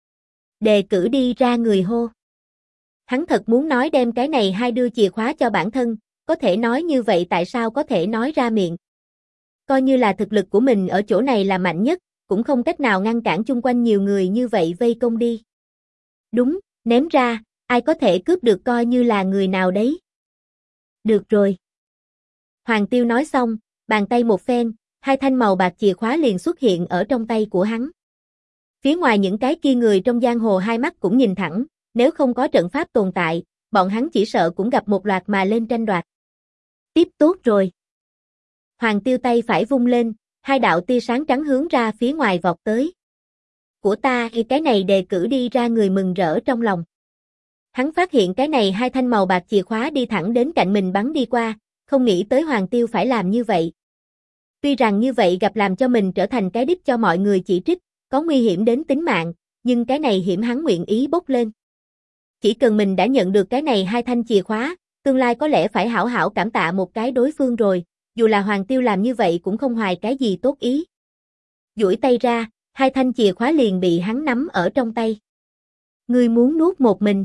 Đề cử đi ra người hô. Hắn thật muốn nói đem cái này hai đưa chìa khóa cho bản thân, có thể nói như vậy tại sao có thể nói ra miệng. Coi như là thực lực của mình ở chỗ này là mạnh nhất, cũng không cách nào ngăn cản chung quanh nhiều người như vậy vây công đi. Đúng, ném ra, ai có thể cướp được coi như là người nào đấy. Được rồi. Hoàng Tiêu nói xong, bàn tay một phen, 2 thanh màu bạc chìa khóa liền xuất hiện ở trong tay của hắn. Phía ngoài những cái kia người trong giang hồ hai mắt cũng nhìn thẳng, nếu không có trận pháp tồn tại, bọn hắn chỉ sợ cũng gặp một loạt mà lên tranh đoạt. Tiếp tốt rồi. Hoàng Tiêu tay phải vung lên, 2 đạo tia sáng trắng hướng ra phía ngoài vọt tới. Của ta thì cái này đề cử đi ra người mừng rỡ trong lòng. Hắn phát hiện cái này 2 thanh màu bạc chìa khóa đi thẳng đến cạnh mình bắn đi qua, không nghĩ tới Hoàng Tiêu phải làm như vậy. Tuy rằng như vậy gặp làm cho mình trở thành cái đích cho mọi người chỉ trích, có nguy hiểm đến tính mạng, nhưng cái này hiểm hắn nguyện ý bốc lên. Chỉ cần mình đã nhận được cái này 2 thanh chìa khóa, tương lai có lẽ phải hảo hảo cảm tạ một cái đối phương rồi, dù là Hoàng Tiêu làm như vậy cũng không hoài cái gì tốt ý. Duỗi tay ra, 2 thanh chìa khóa liền bị hắn nắm ở trong tay. Ngươi muốn nuốt một mình.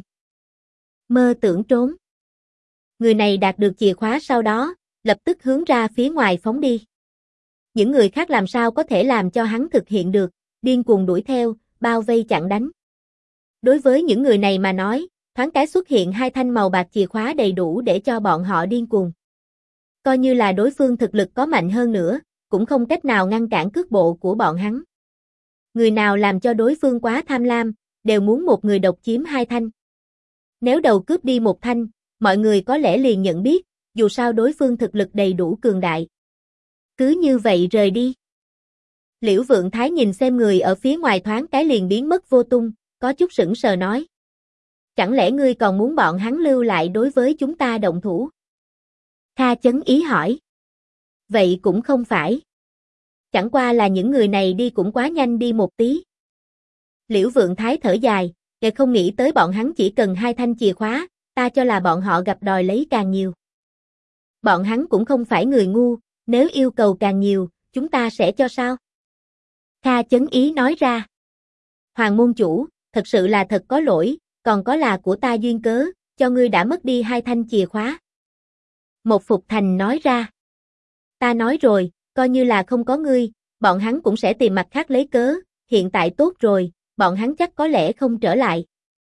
Mơ tưởng trốn. Người này đạt được chìa khóa sau đó, lập tức hướng ra phía ngoài phóng đi. Những người khác làm sao có thể làm cho hắn thực hiện được, điên cuồng đuổi theo, bao vây chặn đánh. Đối với những người này mà nói, thoáng cái xuất hiện 2 thanh màu bạc chìa khóa đầy đủ để cho bọn họ điên cuồng. Coi như là đối phương thực lực có mạnh hơn nữa, cũng không cách nào ngăn cản cước bộ của bọn hắn. Người nào làm cho đối phương quá tham lam, đều muốn một người độc chiếm 2 thanh. Nếu đầu cướp đi 1 thanh, mọi người có lẽ liền nhận biết, dù sao đối phương thực lực đầy đủ cường đại. Cứ như vậy rời đi. Liễu Vượng Thái nhìn xem người ở phía ngoài thoáng cái liền biến mất vô tung, có chút sững sờ nói. Chẳng lẽ ngươi còn muốn bọn hắn lưu lại đối với chúng ta động thủ? Kha Chấn Ý hỏi. Vậy cũng không phải. Chẳng qua là những người này đi cũng quá nhanh đi một tí. Liễu Vượng Thái thở dài, kẻ không nghĩ tới bọn hắn chỉ cần 2 thanh chìa khóa, ta cho là bọn họ gặp đòi lấy càng nhiều. Bọn hắn cũng không phải người ngu, nếu yêu cầu càng nhiều, chúng ta sẽ cho sao? Kha Chấn Ý nói ra. Hoàng môn chủ, thật sự là thật có lỗi, còn có là của ta duyên cớ, cho ngươi đã mất đi 2 thanh chìa khóa. Một Phục Thành nói ra. Ta nói rồi, coi như là không có ngươi, bọn hắn cũng sẽ tìm mặt khác lấy cớ, hiện tại tốt rồi, bọn hắn chắc có lẽ không trở lại.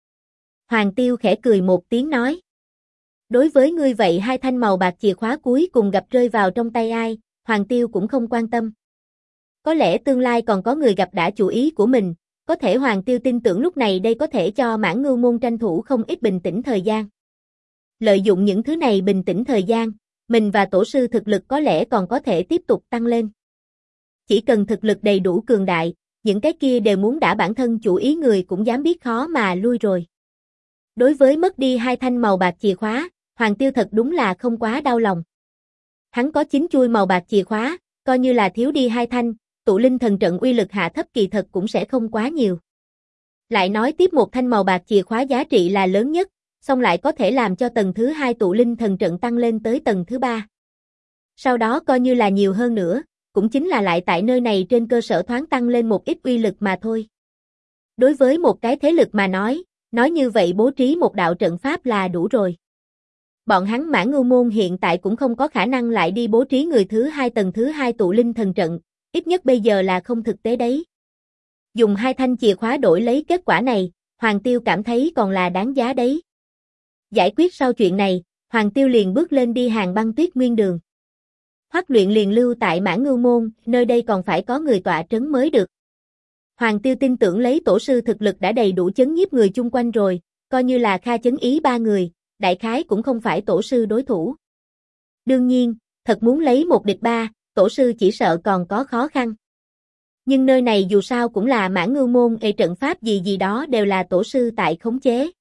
Hoàng Tiêu khẽ cười một tiếng nói. Đối với ngươi vậy 2 thanh màu bạc chìa khóa cuối cùng gặp rơi vào trong tay ai, Hoàng Tiêu cũng không quan tâm. Có lẽ tương lai còn có người gặp đã chủ ý của mình, có thể Hoàng Tiêu tin tưởng lúc này đây có thể cho Mãn Ngưu môn tranh thủ không ít bình tĩnh thời gian. Lợi dụng những thứ này bình tĩnh thời gian, mình và tổ sư thực lực có lẽ còn có thể tiếp tục tăng lên. Chỉ cần thực lực đầy đủ cường đại, những cái kia đều muốn đã bản thân chủ ý người cũng dám biết khó mà lui rồi. Đối với mất đi 2 thanh màu bạc chìa khóa, Hoàng Tiêu thật đúng là không quá đau lòng. Hắn có 9 chuôi màu bạc chìa khóa, coi như là thiếu đi 2 thanh, tụ linh thần trận uy lực hạ thấp kỳ thật cũng sẽ không quá nhiều. Lại nói tiếp 1 thanh màu bạc chìa khóa giá trị là lớn nhất, xong lại có thể làm cho tầng thứ 2 tụ linh thần trận tăng lên tới tầng thứ 3. Sau đó coi như là nhiều hơn nữa, cũng chính là lại tại nơi này trên cơ sở thoáng tăng lên một ít uy lực mà thôi. Đối với một cái thế lực mà nói như vậy bố trí một đạo trận pháp là đủ rồi. Bọn hắn Mãn Ngưu môn hiện tại cũng không có khả năng lại đi bố trí người thứ 2 tầng thứ 2 tụ linh thần trận, ít nhất bây giờ là không thực tế đấy. Dùng 2 thanh chìa khóa đổi lấy kết quả này, Hoàng Tiêu cảm thấy còn là đáng giá đấy. Giải quyết sau chuyện này, Hoàng Tiêu liền bước lên đi Hàng Băng Tuyết Nguyên đường. Hoắc Luyện liền lưu tại Mãn Ngưu môn, nơi đây còn phải có người tọa trấn mới được. Hoàng Tiêu tin tưởng lấy tổ sư thực lực đã đầy đủ chấn nhiếp người chung quanh rồi, coi như là Kha Chấn Ý 3 người, đại khái cũng không phải tổ sư đối thủ. Đương nhiên, thật muốn lấy một địch ba, tổ sư chỉ sợ còn có khó khăn. Nhưng nơi này dù sao cũng là Mãn Ngưu môn, trận pháp gì gì đó đều là tổ sư tại khống chế.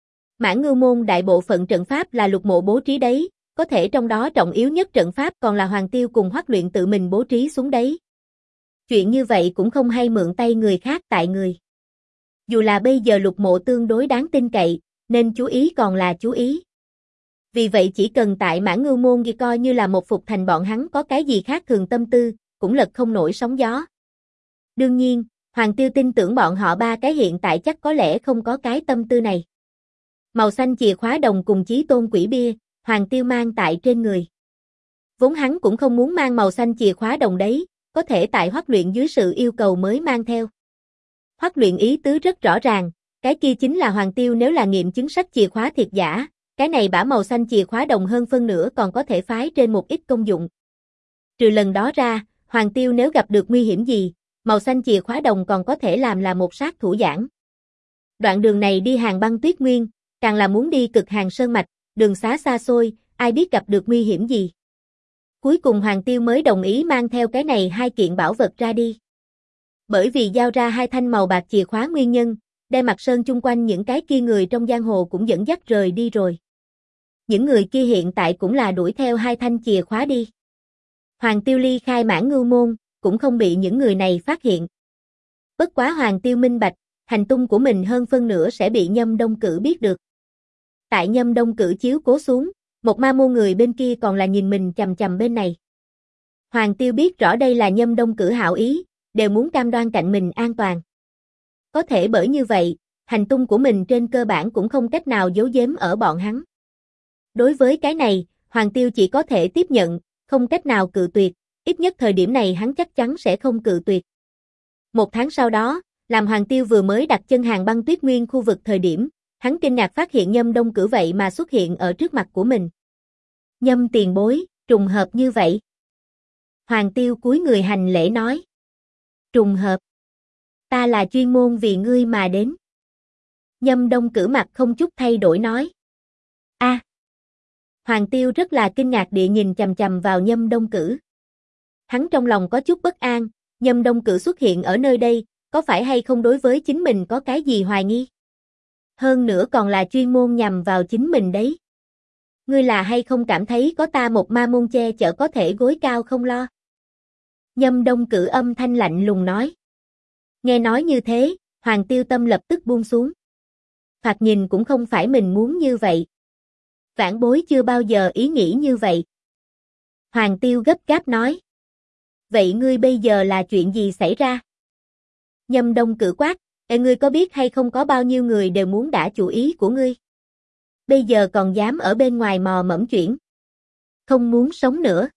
Mãn Ngưu môn đại bộ phận trận pháp là Lục Mộ bố trí đấy, có thể trong đó trọng yếu nhất trận pháp còn là Hoàng Tiêu cùng Hoắc Luyện tự mình bố trí xuống đấy. Chuyện như vậy cũng không hay mượn tay người khác tại người. Dù là bây giờ Lục Mộ tương đối đáng tin cậy, nên chú ý còn là chú ý. Vì vậy chỉ cần tại Mãn Ngưu môn ghi coi như là một phục thành bọn hắn có cái gì khác thường tâm tư, cũng lật không nổi sóng gió. Đương nhiên, Hoàng Tiêu tin tưởng bọn họ ba cái hiện tại chắc có lẽ không có cái tâm tư này. Màu xanh chìa khóa đồng cùng chí tôn quỷ bia, Hoàng Tiêu mang tại trên người. Vốn hắn cũng không muốn mang màu xanh chìa khóa đồng đấy, có thể tại Hoắc Luyện dưới sự yêu cầu mới mang theo. Hoắc Luyện ý tứ rất rõ ràng, cái kia chính là Hoàng Tiêu nếu là nghiệm chứng sách chìa khóa thiệt giả, cái này bả màu xanh chìa khóa đồng hơn phân nửa còn có thể phái trên một ít công dụng. Trừ lần đó ra, Hoàng Tiêu nếu gặp được nguy hiểm gì, màu xanh chìa khóa đồng còn có thể làm là một sát thủ giảng. Đoạn đường này đi Hàng Băng Tuyết Nguyên, càng là muốn đi cực Hàng Sơn Mạch, đường xá xa xôi, ai biết gặp được nguy hiểm gì. Cuối cùng Hoàng Tiêu mới đồng ý mang theo cái này hai kiện bảo vật ra đi. Bởi vì giao ra hai thanh màu bạc chìa khóa nguyên nhân, đem Mặt Sơn chung quanh những cái kia người trong giang hồ cũng dẫn dắt rời đi rồi. Những người kia hiện tại cũng là đuổi theo hai thanh chìa khóa đi. Hoàng Tiêu ly khai Mãn Ngưu môn, cũng không bị những người này phát hiện. Bất quá Hoàng Tiêu minh bạch, hành tung của mình hơn phân nửa sẽ bị Nhâm Đông Cử biết được. Tại Nhâm Đông Cử chiếu cố xuống, một ma môn người bên kia còn là nhìn mình chằm chằm bên này. Hoàng Tiêu biết rõ đây là Nhâm Đông Cử hảo ý, đều muốn cam đoan cạnh mình an toàn. Có thể bởi như vậy, hành tung của mình trên cơ bản cũng không cách nào giấu giếm ở bọn hắn. Đối với cái này, Hoàng Tiêu chỉ có thể tiếp nhận, không cách nào cự tuyệt, ít nhất thời điểm này hắn chắc chắn sẽ không cự tuyệt. Một tháng sau đó, làm Hoàng Tiêu vừa mới đặt chân Hàng Băng Tuyết Nguyên khu vực thời điểm, hắn kinh ngạc phát hiện Nhâm Đông Cử vậy mà xuất hiện ở trước mặt của mình. Nhâm tiền bối, trùng hợp như vậy. Hoàng Tiêu cúi người hành lễ nói. Trùng hợp. Ta là chuyên môn vì ngươi mà đến. Nhâm Đông Cử mặt không chút thay đổi nói. A. Hoàng Tiêu rất là kinh ngạc địa nhìn chằm chằm vào Nhâm Đông Cử. Hắn trong lòng có chút bất an, Nhâm Đông Cử xuất hiện ở nơi đây, có phải hay không đối với chính mình có cái gì hoài nghi? Hơn nữa còn là chuyên môn nhằm vào chính mình đấy. Ngươi là hay không cảm thấy có ta một ma môn che chở có thể gối cao không lo? Nhâm Đông Cử âm thanh lạnh lùng nói. Nghe nói như thế, Hoàng Tiêu tâm lập tức buông xuống. Thoạt nhìn cũng không phải mình muốn như vậy. Vãn bối chưa bao giờ ý nghĩ như vậy. Hoàng Tiêu gấp gáp nói. Vậy ngươi bây giờ là chuyện gì xảy ra? Nhâm Đông Cử quát, ngươi có biết hay không có bao nhiêu người đều muốn đả chủ ý của ngươi? Bây giờ còn dám ở bên ngoài mò mẫm chuyện. Không muốn sống nữa.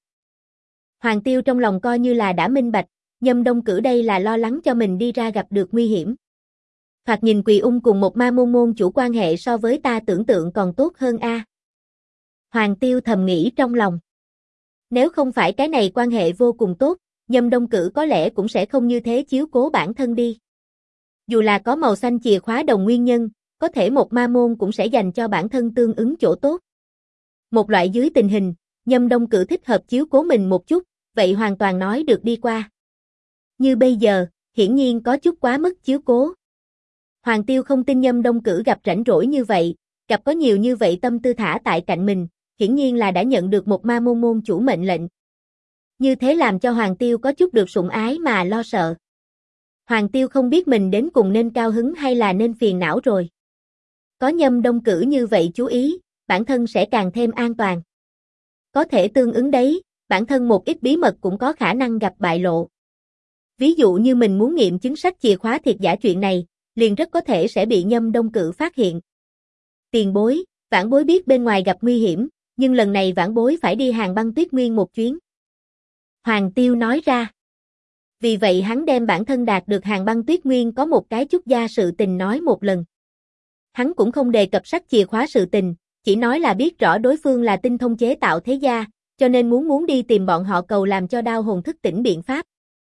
Hoàng Tiêu trong lòng coi như là đã minh bạch, Nhâm Đông Cử đây là lo lắng cho mình đi ra gặp được nguy hiểm. Thoạt nhìn Quỳ Ung cùng một ma môn môn chủ quan hệ so với ta tưởng tượng còn tốt hơn a. Hoàng Tiêu thầm nghĩ trong lòng. Nếu không phải cái này quan hệ vô cùng tốt, Nhâm Đông Cử có lẽ cũng sẽ không như thế chiếu cố bản thân đi. Dù là có màu xanh chìa khóa đồng nguyên nhân, có thể một ma môn cũng sẽ dành cho bản thân tương ứng chỗ tốt. Một loại dưới tình hình, Nhâm Đông Cử thích hợp chiếu cố mình một chút, vậy hoàn toàn nói được đi qua. Như bây giờ, hiển nhiên có chút quá mức chiếu cố. Hoàng Tiêu không tin Nhâm Đông Cử gặp rảnh rỗi như vậy, gặp có nhiều như vậy tâm tư thả tại cạnh mình, hiển nhiên là đã nhận được một ma môn môn chủ mệnh lệnh. Như thế làm cho Hoàng Tiêu có chút được sủng ái mà lo sợ. Hoàng Tiêu không biết mình đến cùng nên cao hứng hay là nên phiền não rồi. Có Nhâm Đông Cử như vậy chú ý, bản thân sẽ càng thêm an toàn. Có thể tương ứng đấy, bản thân một ít bí mật cũng có khả năng gặp bại lộ. Ví dụ như mình muốn nghiệm chứng sách chìa khóa thiệt giả chuyện này, liền rất có thể sẽ bị Nhâm Đông Cử phát hiện. Tiền bối, vãn bối biết bên ngoài gặp nguy hiểm, nhưng lần này vãn bối phải đi Hàng Băng Tuyết Nguyên một chuyến. Hoàng Tiêu nói ra. Vì vậy hắn đem bản thân đạt được Hàng Băng Tuyết Nguyên có một cái chút gia sự tình nói một lần. Hắn cũng không đề cập sách chìa khóa sự tình, chỉ nói là biết rõ đối phương là tinh thông chế tạo thế gia, cho nên muốn đi tìm bọn họ cầu làm cho đao hồn thức tỉnh biện pháp.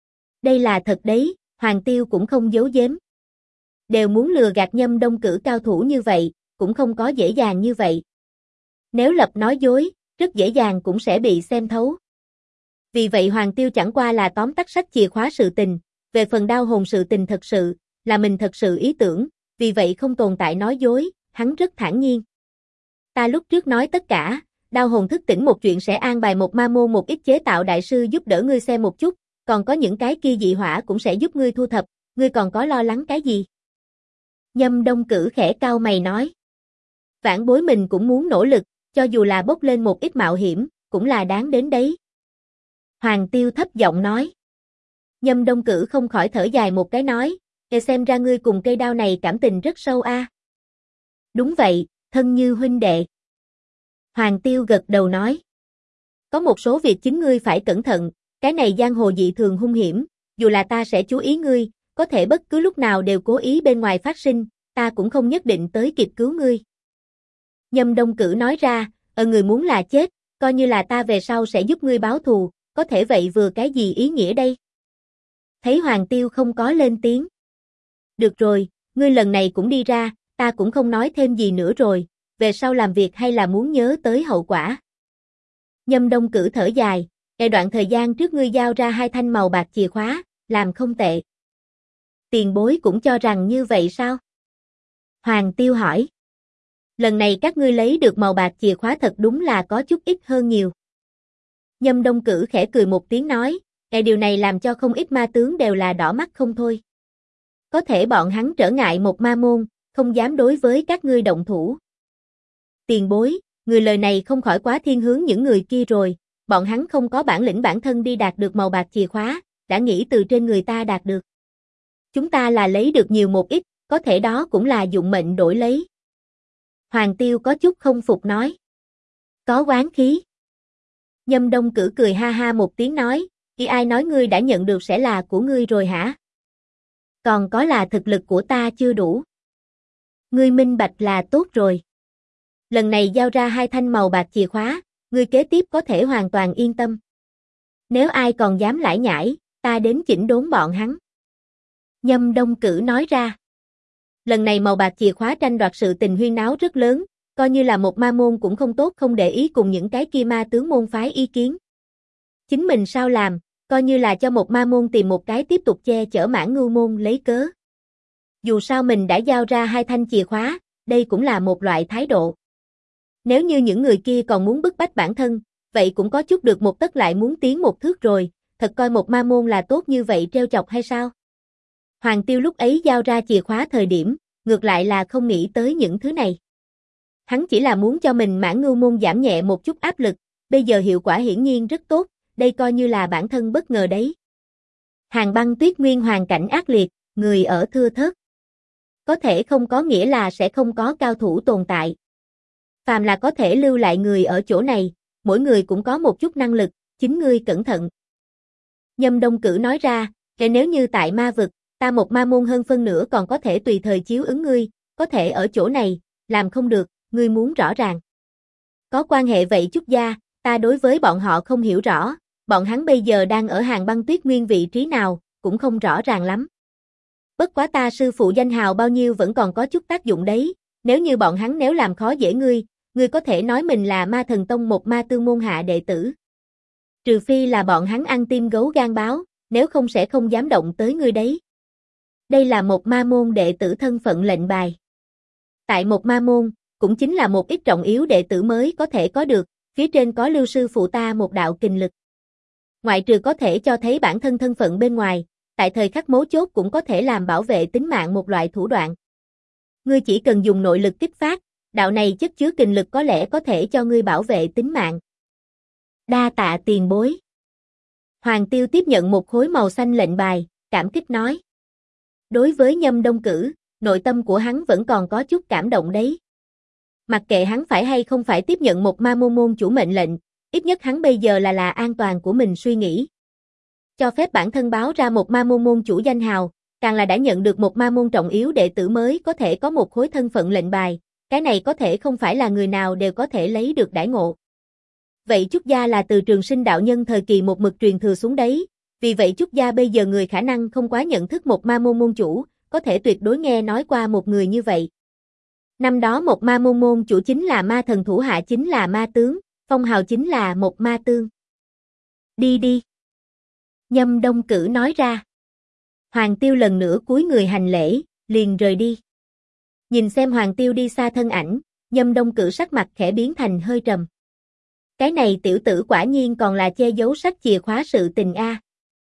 Đây là thật đấy, Hoàng Tiêu cũng không giấu giếm. Đều muốn lừa gạt Nhâm Đông Cử cao thủ như vậy, cũng không có dễ dàng như vậy. Nếu lập nói dối, rất dễ dàng cũng sẽ bị xem thấu. Vì vậy Hoàng Tiêu chẳng qua là tóm tắt sách chìa khóa sự tình, về phần đao hồn sự tình thật sự, là mình thật sự ý tưởng, vì vậy không tồn tại nói dối, hắn rất thản nhiên. Ta lúc trước nói tất cả, đao hồn thức tỉnh một chuyện sẽ an bài một ma môn một ít chế tạo đại sư giúp đỡ ngươi xem một chút, còn có những cái kia dị hỏa cũng sẽ giúp ngươi thu thập, ngươi còn có lo lắng cái gì? Nhâm Đông Cử khẽ cau mày nói. Vãn bối mình cũng muốn nỗ lực, cho dù là bốc lên một ít mạo hiểm, cũng là đáng đến đấy. Hoàng Tiêu thấp giọng nói. Nhâm Đông Cử không khỏi thở dài một cái nói, xem ra ngươi cùng cây đao này cảm tình rất sâu a. Đúng vậy, thân như huynh đệ. Hoàng Tiêu gật đầu nói. Có một số việc chính ngươi phải cẩn thận, cái này giang hồ dị thường hung hiểm, dù là ta sẽ chú ý ngươi, có thể bất cứ lúc nào đều cố ý bên ngoài phát sinh, ta cũng không nhất định tới kịp cứu ngươi. Nhâm Đông Cử nói ra, người muốn là chết, coi như là ta về sau sẽ giúp ngươi báo thù, có thể vậy vừa cái gì ý nghĩa đây? Thấy Hoàng Tiêu không có lên tiếng. Được rồi, ngươi lần này cũng đi ra, ta cũng không nói thêm gì nữa rồi, về sau làm việc hay là muốn nhớ tới hậu quả. Nhâm Đông Cử thở dài, đoạn thời gian trước ngươi giao ra 2 thanh màu bạc chìa khóa, làm không tệ. Tiền bối cũng cho rằng như vậy sao? Hoàng Tiêu hỏi. Lần này các ngươi lấy được màu bạc chìa khóa thật đúng là có chút ít hơn nhiều. Nhâm Đông Cử khẽ cười một tiếng nói, điều này làm cho không ít ma tướng đều là đỏ mắt không thôi. Có thể bọn hắn trở ngại một ma môn, không dám đối với các ngươi động thủ. Tiền bối, người lời này không khỏi quá thiên hướng những người kia rồi, bọn hắn không có bản lĩnh bản thân đi đạt được màu bạc chìa khóa, đã nghĩ từ trên người ta đạt được. Chúng ta là lấy được nhiều một ít, có thể đó cũng là dụng mệnh đổi lấy. Hoàng Tiêu có chút không phục nói. Có oán khí. Nhâm Đông Cử cười ha ha một tiếng nói, ai nói ngươi đã nhận được sẽ là của ngươi rồi hả? Còn có là thực lực của ta chưa đủ. Ngươi minh bạch là tốt rồi. Lần này giao ra 2 thanh màu bạc chìa khóa, ngươi kế tiếp có thể hoàn toàn yên tâm. Nếu ai còn dám lải nhải, ta đến chỉnh đốn bọn hắn. Nhâm Đông Cử nói ra. Lần này màu bạc chìa khóa tranh đoạt sự tình huyên náo rất lớn, coi như là một ma môn cũng không tốt không để ý cùng những cái kia ma tướng môn phái ý kiến. Chính mình sao làm, coi như là cho một ma môn tìm một cái tiếp tục che chở Mãn Ngưu môn lấy cớ. Dù sao mình đã giao ra 2 thanh chìa khóa, đây cũng là một loại thái độ. Nếu như những người kia còn muốn bức bách bản thân, vậy cũng có chút được một tấc lại muốn tiến một thước rồi, thật coi một ma môn là tốt như vậy trêu chọc hay sao? Hoàng Tiêu lúc ấy giao ra chìa khóa thời điểm, ngược lại là không nghĩ tới những thứ này. Hắn chỉ là muốn cho mình Mãn Ngưu môn giảm nhẹ một chút áp lực, bây giờ hiệu quả hiển nhiên rất tốt, đây coi như là bản thân bất ngờ đấy. Hàn băng tuyết nguyên hoàn cảnh ác liệt, người ở thưa thớt. Có thể không có nghĩa là sẽ không có cao thủ tồn tại. Phàm là có thể lưu lại người ở chỗ này, mỗi người cũng có một chút năng lực, chính ngươi cẩn thận. Nhâm Đông Cử nói ra, nếu như tại ma vực, ta một ma môn hơn phân nửa còn có thể tùy thời chiếu ứng ngươi, có thể ở chỗ này, làm không được, ngươi muốn rõ ràng. Có quan hệ vậy chút gia, ta đối với bọn họ không hiểu rõ, bọn hắn bây giờ đang ở Hàn băng tuyết nguyên vị trí nào, cũng không rõ ràng lắm. Bất quá ta sư phụ danh hào bao nhiêu vẫn còn có chút tác dụng đấy, nếu như bọn hắn nếu làm khó dễ ngươi có thể nói mình là ma thần tông một ma tương môn hạ đệ tử. Trừ phi là bọn hắn ăn tim gấu gan báo, nếu không sẽ không dám động tới ngươi đấy. Đây là một ma môn đệ tử thân phận lệnh bài. Tại một ma môn, cũng chính là một ít trọng yếu đệ tử mới có thể có được, phía trên có lưu sư phụ ta một đạo kình lực. Ngoại trừ có thể cho thấy bản thân thân phận bên ngoài, tại thời khắc mấu chốt cũng có thể làm bảo vệ tính mạng một loại thủ đoạn. Ngươi chỉ cần dùng nội lực kích phát, đạo này chất chứa kình lực có lẽ có thể cho ngươi bảo vệ tính mạng. Đa tạ tiền bối. Hoàng Tiêu tiếp nhận một khối màu xanh lệnh bài, cảm kích nói. Đối với Nhâm Đông Cử, nội tâm của hắn vẫn còn có chút cảm động đấy. Mặc kệ hắn phải hay không phải tiếp nhận một ma môn môn chủ mệnh lệnh, ít nhất hắn bây giờ là an toàn của mình suy nghĩ. Cho phép bản thân báo ra một ma môn môn chủ danh hào, càng là đã nhận được một ma môn trọng yếu đệ tử mới có thể có một khối thân phận lệnh bài, cái này có thể không phải là người nào đều có thể lấy được đãi ngộ. Vậy Trúc Gia là từ Trường Sinh đạo nhân thời kỳ một mực truyền thừa xuống đấy, vì vậy Trúc Gia bây giờ người khả năng không quá nhận thức một ma môn môn chủ, có thể tuyệt đối nghe nói qua một người như vậy. Năm đó một ma môn môn chủ chính là ma thần thủ hạ chính là ma tướng, phong hào chính là một ma tương. Đi đi. Nhâm Đông Cử nói ra. Hoàng Tiêu lần nữa cúi người hành lễ, liền rời đi. Nhìn xem Hoàng Tiêu đi xa thân ảnh, Nhâm Đông Cử sắc mặt khẽ biến thành hơi trầm. Cái này tiểu tử quả nhiên còn là che giấu sách chìa khóa sự tình a.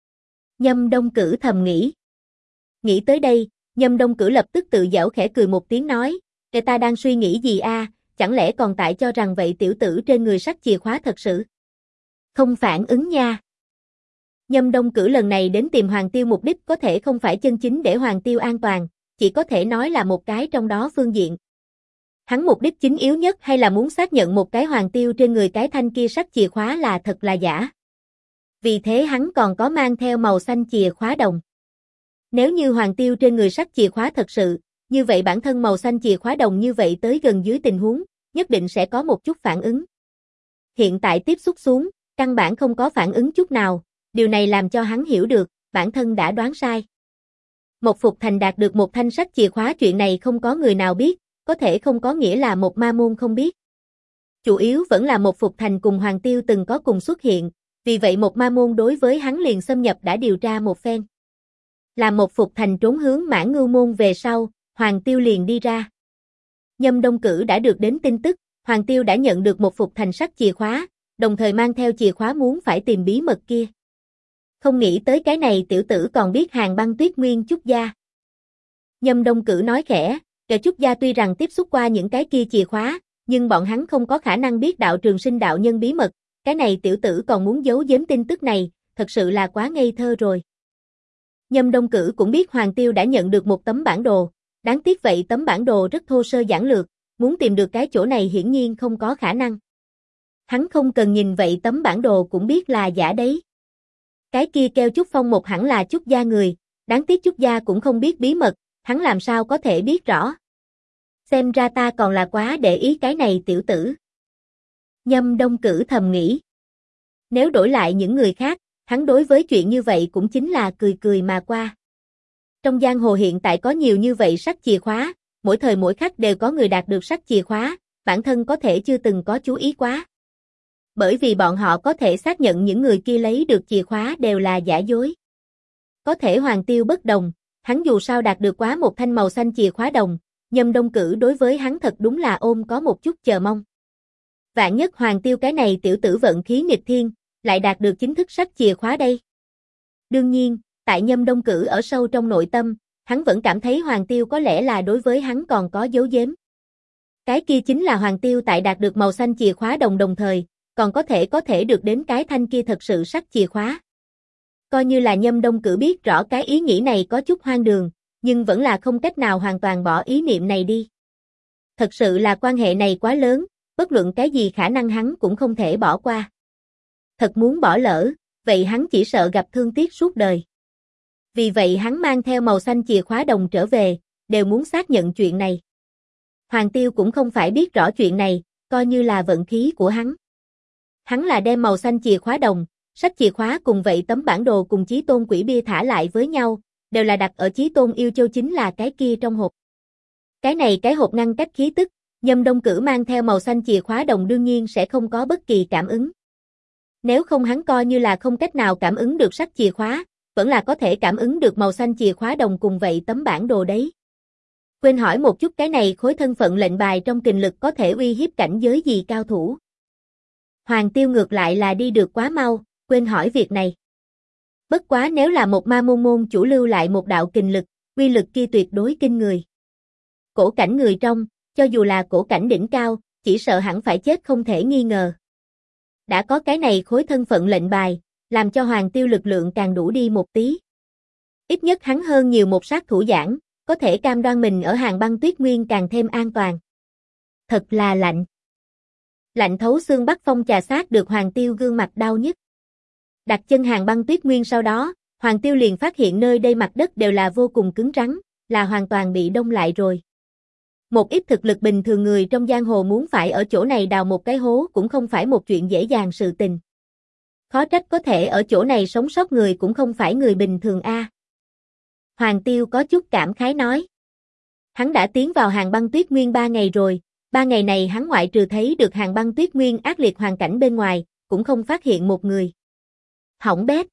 Nhâm Đông Cử thầm nghĩ. Nghĩ tới đây, Nhâm Đông Cử lập tức tự giễu khẽ cười một tiếng nói, người ta đang suy nghĩ gì a, chẳng lẽ còn tại cho rằng vậy tiểu tử trên người sách chìa khóa thật sự không phản ứng nha. Nhâm Đông Cử lần này đến tìm Hoàng Tiêu mục đích có thể không phải chân chính để Hoàng Tiêu an toàn, chỉ có thể nói là một cái trong đó phương diện. Hắn mục đích chính yếu nhất hay là muốn xác nhận một cái Hoàng Tiêu trên người cái thanh kia sách chìa khóa là thật là giả. Vì thế hắn còn có mang theo màu xanh chìa khóa đồng. Nếu như Hoàng Tiêu trên người sách chìa khóa thật sự, như vậy bản thân màu xanh chìa khóa đồng như vậy tới gần dưới tình huống, nhất định sẽ có một chút phản ứng. Hiện tại tiếp xúc xuống, căn bản không có phản ứng chút nào, điều này làm cho hắn hiểu được, bản thân đã đoán sai. Một Phục Thành đạt được một thanh sách chìa khóa chuyện này không có người nào biết, có thể không có nghĩa là một ma môn không biết. Chủ yếu vẫn là một Phục Thành cùng Hoàng Tiêu từng có cùng xuất hiện, vì vậy một ma môn đối với hắn liền xâm nhập đã điều tra một phen. Làm một Phục Thành trốn hướng Mãn Ngưu môn về sau, Hoàng Tiêu liền đi ra. Nhâm Đông Cử đã được đến tin tức, Hoàng Tiêu đã nhận được một Phục Thành sách chìa khóa, đồng thời mang theo chìa khóa muốn phải tìm bí mật kia. Không nghĩ tới cái này tiểu tử còn biết Hàn Băng Tuyết Nguyên Trúc gia. Nhâm Đông Cử nói khẽ, kẻ Trúc gia tuy rằng tiếp xúc qua những cái kia chìa khóa, nhưng bọn hắn không có khả năng biết đạo Trường Sinh đạo nhân bí mật, cái này tiểu tử còn muốn giấu giếm tin tức này, thật sự là quá ngây thơ rồi. Nhâm Đông Cử cũng biết Hoàng Tiêu đã nhận được một tấm bản đồ, đáng tiếc vậy tấm bản đồ rất thô sơ giản lược, muốn tìm được cái chỗ này hiển nhiên không có khả năng. Hắn không cần nhìn vậy tấm bản đồ cũng biết là giả đấy. Cái kia kêu Trúc Phong một hẳn là Trúc gia người, đáng tiếc Trúc gia cũng không biết bí mật, hắn làm sao có thể biết rõ. Xem ra ta còn là quá để ý cái này tiểu tử. Nhâm Đông Cử thầm nghĩ. Nếu đổi lại những người khác, hắn đối với chuyện như vậy cũng chính là cười cười mà qua. Trong giang hồ hiện tại có nhiều như vậy sách chìa khóa, mỗi thời mỗi khắc đều có người đạt được sách chìa khóa, bản thân có thể chưa từng có chú ý quá. Bởi vì bọn họ có thể xác nhận những người kia lấy được chìa khóa đều là giả dối. Có thể Hoàng Tiêu bất đồng, hắn dù sao đạt được quá một thanh màu xanh chìa khóa đồng, Nhâm Đông Cử đối với hắn thật đúng là ôm có một chút chờ mong. Vạn nhất Hoàng Tiêu cái này tiểu tử vận khí nghịch thiên, lại đạt được chính thức sách chìa khóa đây. Đương nhiên, tại Nhâm Đông Cử ở sâu trong nội tâm, hắn vẫn cảm thấy Hoàng Tiêu có lẽ là đối với hắn còn có giấu giếm. Cái kia chính là Hoàng Tiêu tại đạt được màu xanh chìa khóa đồng thời, còn có thể được đến cái thanh kia thật sự sách chìa khóa. Coi như là Nhâm Đông Cử biết rõ cái ý nghĩ này có chút hoang đường, nhưng vẫn là không cách nào hoàn toàn bỏ ý niệm này đi. Thật sự là quan hệ này quá lớn, bất luận cái gì khả năng hắn cũng không thể bỏ qua. Thật muốn bỏ lỡ, vậy hắn chỉ sợ gặp thương tiếc suốt đời. Vì vậy hắn mang theo màu xanh chìa khóa đồng trở về, đều muốn xác nhận chuyện này. Hoàng Tiêu cũng không phải biết rõ chuyện này, coi như là vận khí của hắn. Hắn là đem màu xanh chìa khóa đồng, sách chìa khóa cùng vậy tấm bản đồ cùng Chí Tôn quỷ bia thả lại với nhau, đều là đặt ở Chí Tôn yêu châu chính là cái kia trong hộp. Cái này cái hộp ngăn cách khí tức, Nhâm Đông Cử mang theo màu xanh chìa khóa đồng đương nhiên sẽ không có bất kỳ cảm ứng. Nếu không hắn coi như là không cách nào cảm ứng được sách chìa khóa, vẫn là có thể cảm ứng được màu xanh chìa khóa đồng cùng vậy tấm bản đồ đấy. Quên hỏi một chút cái này khối thân phận lệnh bài trong kình lực có thể uy hiếp cảnh giới gì cao thủ. Hoàng Tiêu ngược lại là đi được quá mau, quên hỏi việc này. Bất quá nếu là một ma môn môn chủ lưu lại một đạo kình lực, uy lực kia tuyệt đối kinh người. Cổ cảnh người trong, cho dù là cổ cảnh đỉnh cao, chỉ sợ hẳn phải chết không thể nghi ngờ. Đã có cái này khối thân phận lệnh bài, làm cho Hoàng Tiêu lực lượng càng đủ đi một tí. Ít nhất hắn hơn nhiều một sát thủ giảng, có thể cam đoan mình ở Hàn Băng Tuyết Nguyên càng thêm an toàn. Thật là lạnh. Lạnh thấu xương Bắc Phong chà sát được Hoàng Tiêu gương mặt đau nhức. Đặt chân Hàn Băng Tuyết Nguyên sau đó, Hoàng Tiêu liền phát hiện nơi đây mặt đất đều là vô cùng cứng rắn, là hoàn toàn bị đông lại rồi. Một ít thực lực bình thường người trong giang hồ muốn phải ở chỗ này đào một cái hố cũng không phải một chuyện dễ dàng sự tình. Khó trách có thể ở chỗ này sống sót người cũng không phải người bình thường a. Hoàng Tiêu có chút cảm khái nói. Hắn đã tiến vào Hàn Băng Tuyết Nguyên 3 ngày rồi, 3 ngày này hắn ngoại trừ thấy được Hàn Băng Tuyết Nguyên ác liệt hoàn cảnh bên ngoài, cũng không phát hiện một người. Hỏng bét.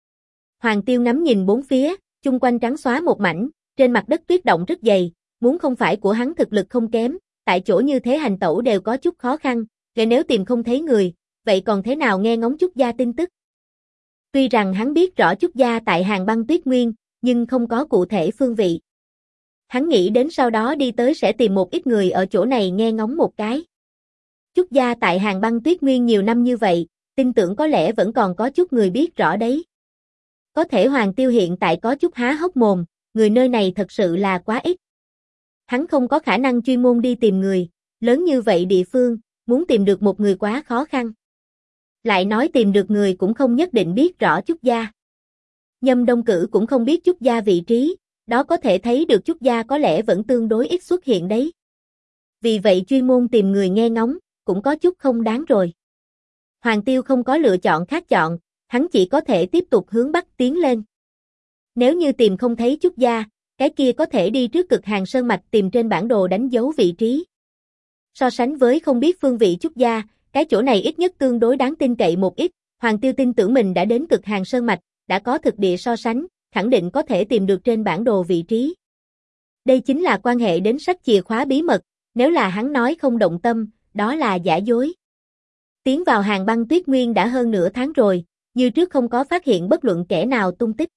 Hoàng Tiêu ngắm nhìn bốn phía, chung quanh trắng xóa một mảnh, trên mặt đất tuyết động rất dày, muốn không phải của hắn thực lực không kém, tại chỗ như thế hành tẩu đều có chút khó khăn, kể nếu tìm không thấy người, vậy còn thế nào nghe ngóng Trúc Gia tin tức. Tuy rằng hắn biết rõ Trúc Gia tại Hàng Băng Tuyết Nguyên, nhưng không có cụ thể phương vị. Hắn nghĩ đến sau đó đi tới sẽ tìm một ít người ở chỗ này nghe ngóng một cái. Trúc Gia tại Hàng Băng Tuyết Nguyên nhiều năm như vậy, tin tưởng có lẽ vẫn còn có chút người biết rõ đấy. Có thể Hoàng Tiêu hiện tại có chút há hốc mồm, người nơi này thật sự là quá ít. Hắn không có khả năng chuyên môn đi tìm người, lớn như vậy địa phương, muốn tìm được một người quá khó khăn. Lại nói tìm được người cũng không nhất định biết rõ Trúc Gia. Nhâm Đông Cử cũng không biết Trúc Gia vị trí, đó có thể thấy được Trúc Gia có lẽ vẫn tương đối ít xuất hiện đấy. Vì vậy chuyên môn tìm người nghe ngóng, cũng có chút không đáng rồi. Hoàng Tiêu không có lựa chọn khác chọn, hắn chỉ có thể tiếp tục hướng Bắc tiến lên. Nếu như tìm không thấy Trúc Gia, cái kia có thể đi trước Cực Hàng Sơn Mạch tìm trên bản đồ đánh dấu vị trí. So sánh với không biết phương vị Trúc Gia, cái chỗ này ít nhất tương đối đáng tin cậy một ít, Hoàng Tiêu tin tưởng mình đã đến Cực Hàng Sơn Mạch, đã có thực địa so sánh, khẳng định có thể tìm được trên bản đồ vị trí. Đây chính là quan hệ đến sách chìa khóa bí mật, nếu là hắn nói không động tâm, đó là giả dối. Tiến vào Hàng Băng Tuyết Nguyên đã hơn nửa tháng rồi, như trước không có phát hiện bất luận kẻ nào tung tích.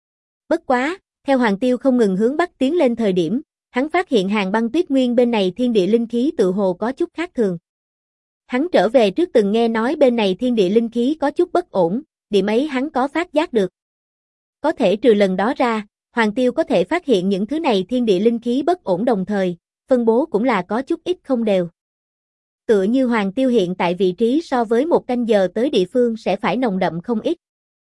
Bất quá, theo Hoàng Tiêu không ngừng hướng Bắc tiến lên thời điểm, hắn phát hiện Hàng Băng Tuyết Nguyên bên này thiên địa linh khí tự hồ có chút khác thường. Hắn trở về trước từng nghe nói bên này thiên địa linh khí có chút bất ổn, điểm ấy hắn có phát giác được. Có thể trừ lần đó ra, Hoàng Tiêu có thể phát hiện những thứ này thiên địa linh khí bất ổn đồng thời, phân bố cũng là có chút ít không đều. Tựa như Hoàng Tiêu hiện tại vị trí so với một canh giờ tới địa phương sẽ phải nồng đậm không ít.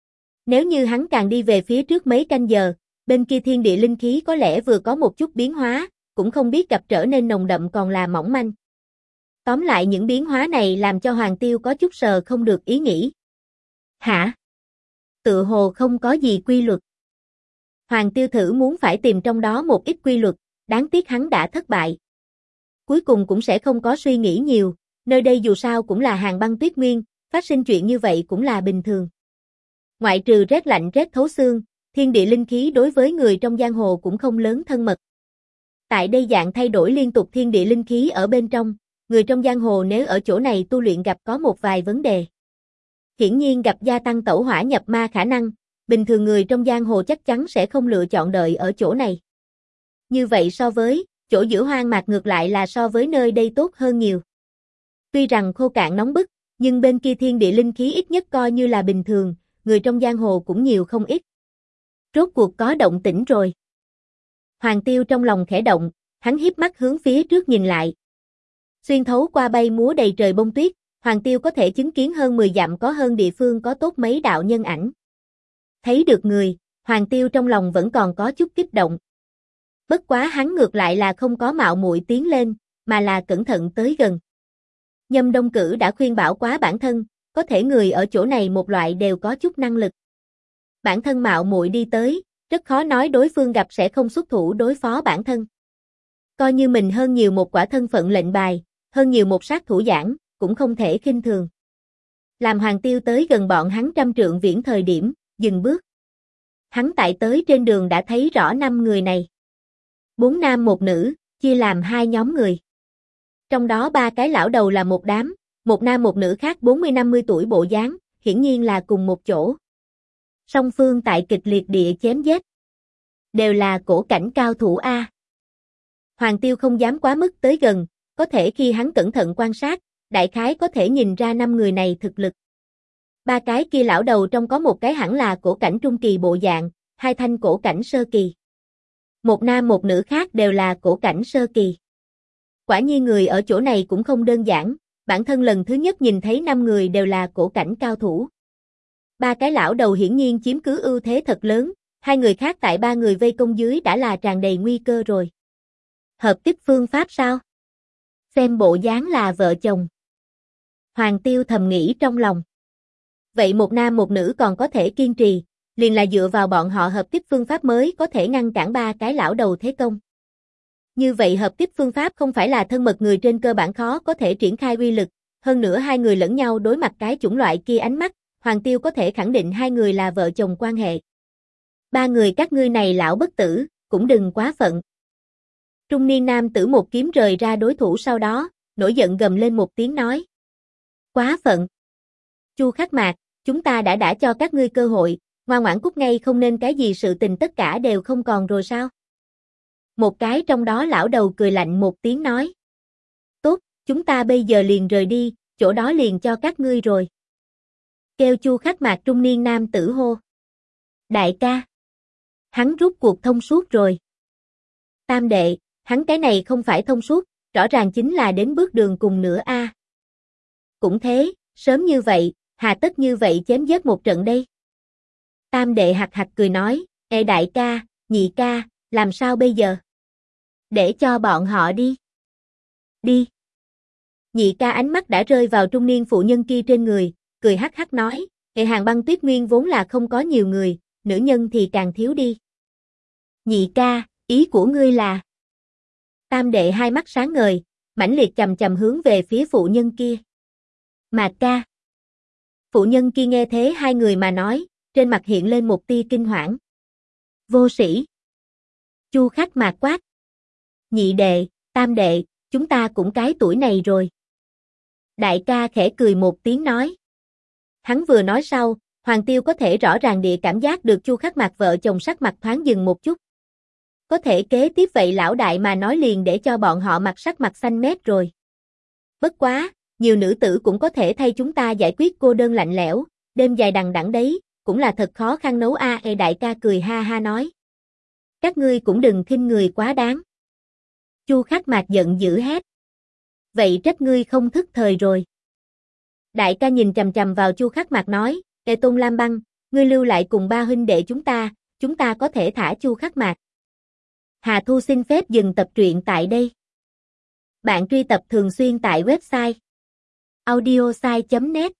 Nếu như hắn càng đi về phía trước mấy canh giờ, bên kia thiên địa linh khí có lẽ vừa có một chút biến hóa, cũng không biết gặp trở nên nồng đậm còn là mỏng manh. Tóm lại những biến hóa này làm cho Hoàng Tiêu có chút sờ không được ý nghĩ. Hả? Tựa hồ không có gì quy luật. Hoàng Tiêu thử muốn phải tìm trong đó một ít quy luật, đáng tiếc hắn đã thất bại. Cuối cùng cũng sẽ không có suy nghĩ nhiều, nơi đây dù sao cũng là Hàng Băng Tuyết Nguyên, phát sinh chuyện như vậy cũng là bình thường. Ngoại trừ rét lạnh rét thấu xương, thiên địa linh khí đối với người trong giang hồ cũng không lớn thân mật. Tại đây dạng thay đổi liên tục thiên địa linh khí ở bên trong, người trong giang hồ nếu ở chỗ này tu luyện gặp có một vài vấn đề. Hiển nhiên gặp gia tăng tẩu hỏa nhập ma khả năng, bình thường người trong giang hồ chắc chắn sẽ không lựa chọn đợi ở chỗ này. Như vậy so với chỗ giữa hoang mạc ngược lại là so với nơi đây tốt hơn nhiều. Tuy rằng khô cạn nóng bức, nhưng bên kia thiên địa linh khí ít nhất coi như là bình thường, người trong giang hồ cũng nhiều không ít. Rốt cuộc có động tĩnh rồi. Hoàng Tiêu trong lòng khẽ động, hắn híp mắt hướng phía trước nhìn lại. Xuyên thấu qua bay múa đầy trời bông tuyết, Hoàng Tiêu có thể chứng kiến hơn 10 dặm có hơn địa phương có tốt mấy đạo nhân ảnh. Thấy được người, Hoàng Tiêu trong lòng vẫn còn có chút kích động. Bất quá hắn ngược lại là không có mạo muội tiến lên, mà là cẩn thận tới gần. Nhâm Đông Cử đã khuyên bảo quá bản thân, có thể người ở chỗ này một loại đều có chút năng lực. Bản thân mạo muội đi tới, rất khó nói đối phương gặp sẽ không xuất thủ đối phó bản thân. Coi như mình hơn nhiều một quả thân phận lệnh bài, hơn nhiều một sát thủ giảng, cũng không thể khinh thường. Làm Hoàng Tiêu tới gần bọn hắn 100 trượng viễn thời điểm, dừng bước. Hắn tại tới trên đường đã thấy rõ 5 người này. 4 nam 1 nữ, chia làm 2 nhóm người. Trong đó 3 cái lão đầu là một đám, một nam một nữ khác 40-50 tuổi bộ dáng, hiển nhiên là cùng một chỗ. Song phương tại kịch liệt địa chém giết. Đều là cổ cảnh cao thủ A. Hoàng Tiêu không dám quá mức tới gần, có thể khi hắn cẩn thận quan sát, đại khái có thể nhìn ra 5 người này thực lực. 3 cái kia lão đầu trong có một cái hẳn là cổ cảnh trung kỳ bộ dạng, 2 thanh cổ cảnh sơ kỳ. Một nam một nữ khác đều là cổ cảnh sơ kỳ. Quả nhiên người ở chỗ này cũng không đơn giản, bản thân lần thứ nhất nhìn thấy 5 người đều là cổ cảnh cao thủ. 3 cái lão đầu hiển nhiên chiếm cứ ưu thế thật lớn, 2 người khác tại 3 người vây công dưới đã là tràn đầy nguy cơ rồi. Hợp kích phương pháp sao? Xem bộ dáng là vợ chồng. Hoàng Tiêu thầm nghĩ trong lòng. Vậy một nam một nữ còn có thể kiên trì, liền là dựa vào bọn họ hợp kích phương pháp mới có thể ngăn cản 3 cái lão đầu thế công. Như vậy hợp kích phương pháp không phải là thân mật người trên cơ bản khó có thể triển khai uy lực, hơn nữa 2 người lẫn nhau đối mặt cái chủng loại kia ánh mắt, Hoàng Tiêu có thể khẳng định hai người là vợ chồng quan hệ. Ba người các ngươi này lão bất tử, cũng đừng quá phận. Trung niên nam tử một kiếm rời ra đối thủ sau đó, nổi giận gầm lên một tiếng nói. Quá phận. Chu Khắc Mạc, chúng ta đã cho các ngươi cơ hội, ngoan ngoãn cút ngay không nên cái gì sự tình tất cả đều không còn rồi sao? Một cái trong đó lão đầu cười lạnh một tiếng nói. Tốt, chúng ta bây giờ liền rời đi, chỗ đó liền cho các ngươi rồi. Kêu Chu Khắc Mạc trung niên nam tử hô. Đại ca. Hắn rút cuộc thông suốt rồi. Tam đệ, hắn cái này không phải thông suốt, rõ ràng chính là đến bước đường cùng nữa a. Cũng thế, sớm như vậy, hà tất như vậy chém giết một trận đây. Tam đệ hạc hạc cười nói, ê đại ca, nhị ca, làm sao bây giờ? Để cho bọn họ đi. Đi. Nhị ca ánh mắt đã rơi vào trung niên phụ nhân kia trên người, cười hắc hắc nói, ê Hàng Băng Tuyết Nguyên vốn là không có nhiều người, nữ nhân thì càng thiếu đi. Nhị ca, ý của ngươi là? Tam đệ hai mắt sáng ngời, mãnh liệt chầm chầm hướng về phía phụ nhân kia. Mạc ca. Phụ nhân kia nghe thế hai người mà nói, trên mặt hiện lên một tia kinh hoảng. Vô sĩ. Chu Khắc Mạc quát. Nhị đệ, tam đệ, chúng ta cũng cái tuổi này rồi. Đại ca khẽ cười một tiếng nói. Hắn vừa nói sau, Hoàng Tiêu có thể rõ ràng địa cảm giác được Chu Khắc Mạc vợ chồng sắc mặt thoáng dừng một chút. Có thể kế tiếp vậy lão đại mà nói liền để cho bọn họ mặt sắc mặt xanh mét rồi. Bất quá, nhiều nữ tử cũng có thể thay chúng ta giải quyết cô đơn lạnh lẽo, đêm dài đằng đẵng đấy, cũng là thật khó khăn nấu a. Đại ca cười ha ha nói. Các ngươi cũng đừng khinh người quá đáng. Chu Khắc Mạc giận dữ hét. Vậy trách ngươi không thức thời rồi. Đại ca nhìn chằm chằm vào Chu Khắc Mạc nói, Ê Tôn Lam Băng, ngươi lưu lại cùng ba huynh đệ chúng ta có thể thả Chu Khắc Mạc. Hà Thu xin phép dừng tập truyện tại đây. Bạn truy tập thường xuyên tại website audiosai.net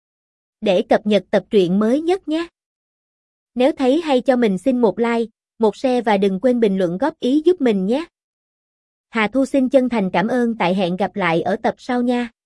để cập nhật tập truyện mới nhất nhé. Nếu thấy hay cho mình xin một like, một share và đừng quên bình luận góp ý giúp mình nhé. Hà Thu xin chân thành cảm ơn tại hẹn gặp lại ở tập sau nha.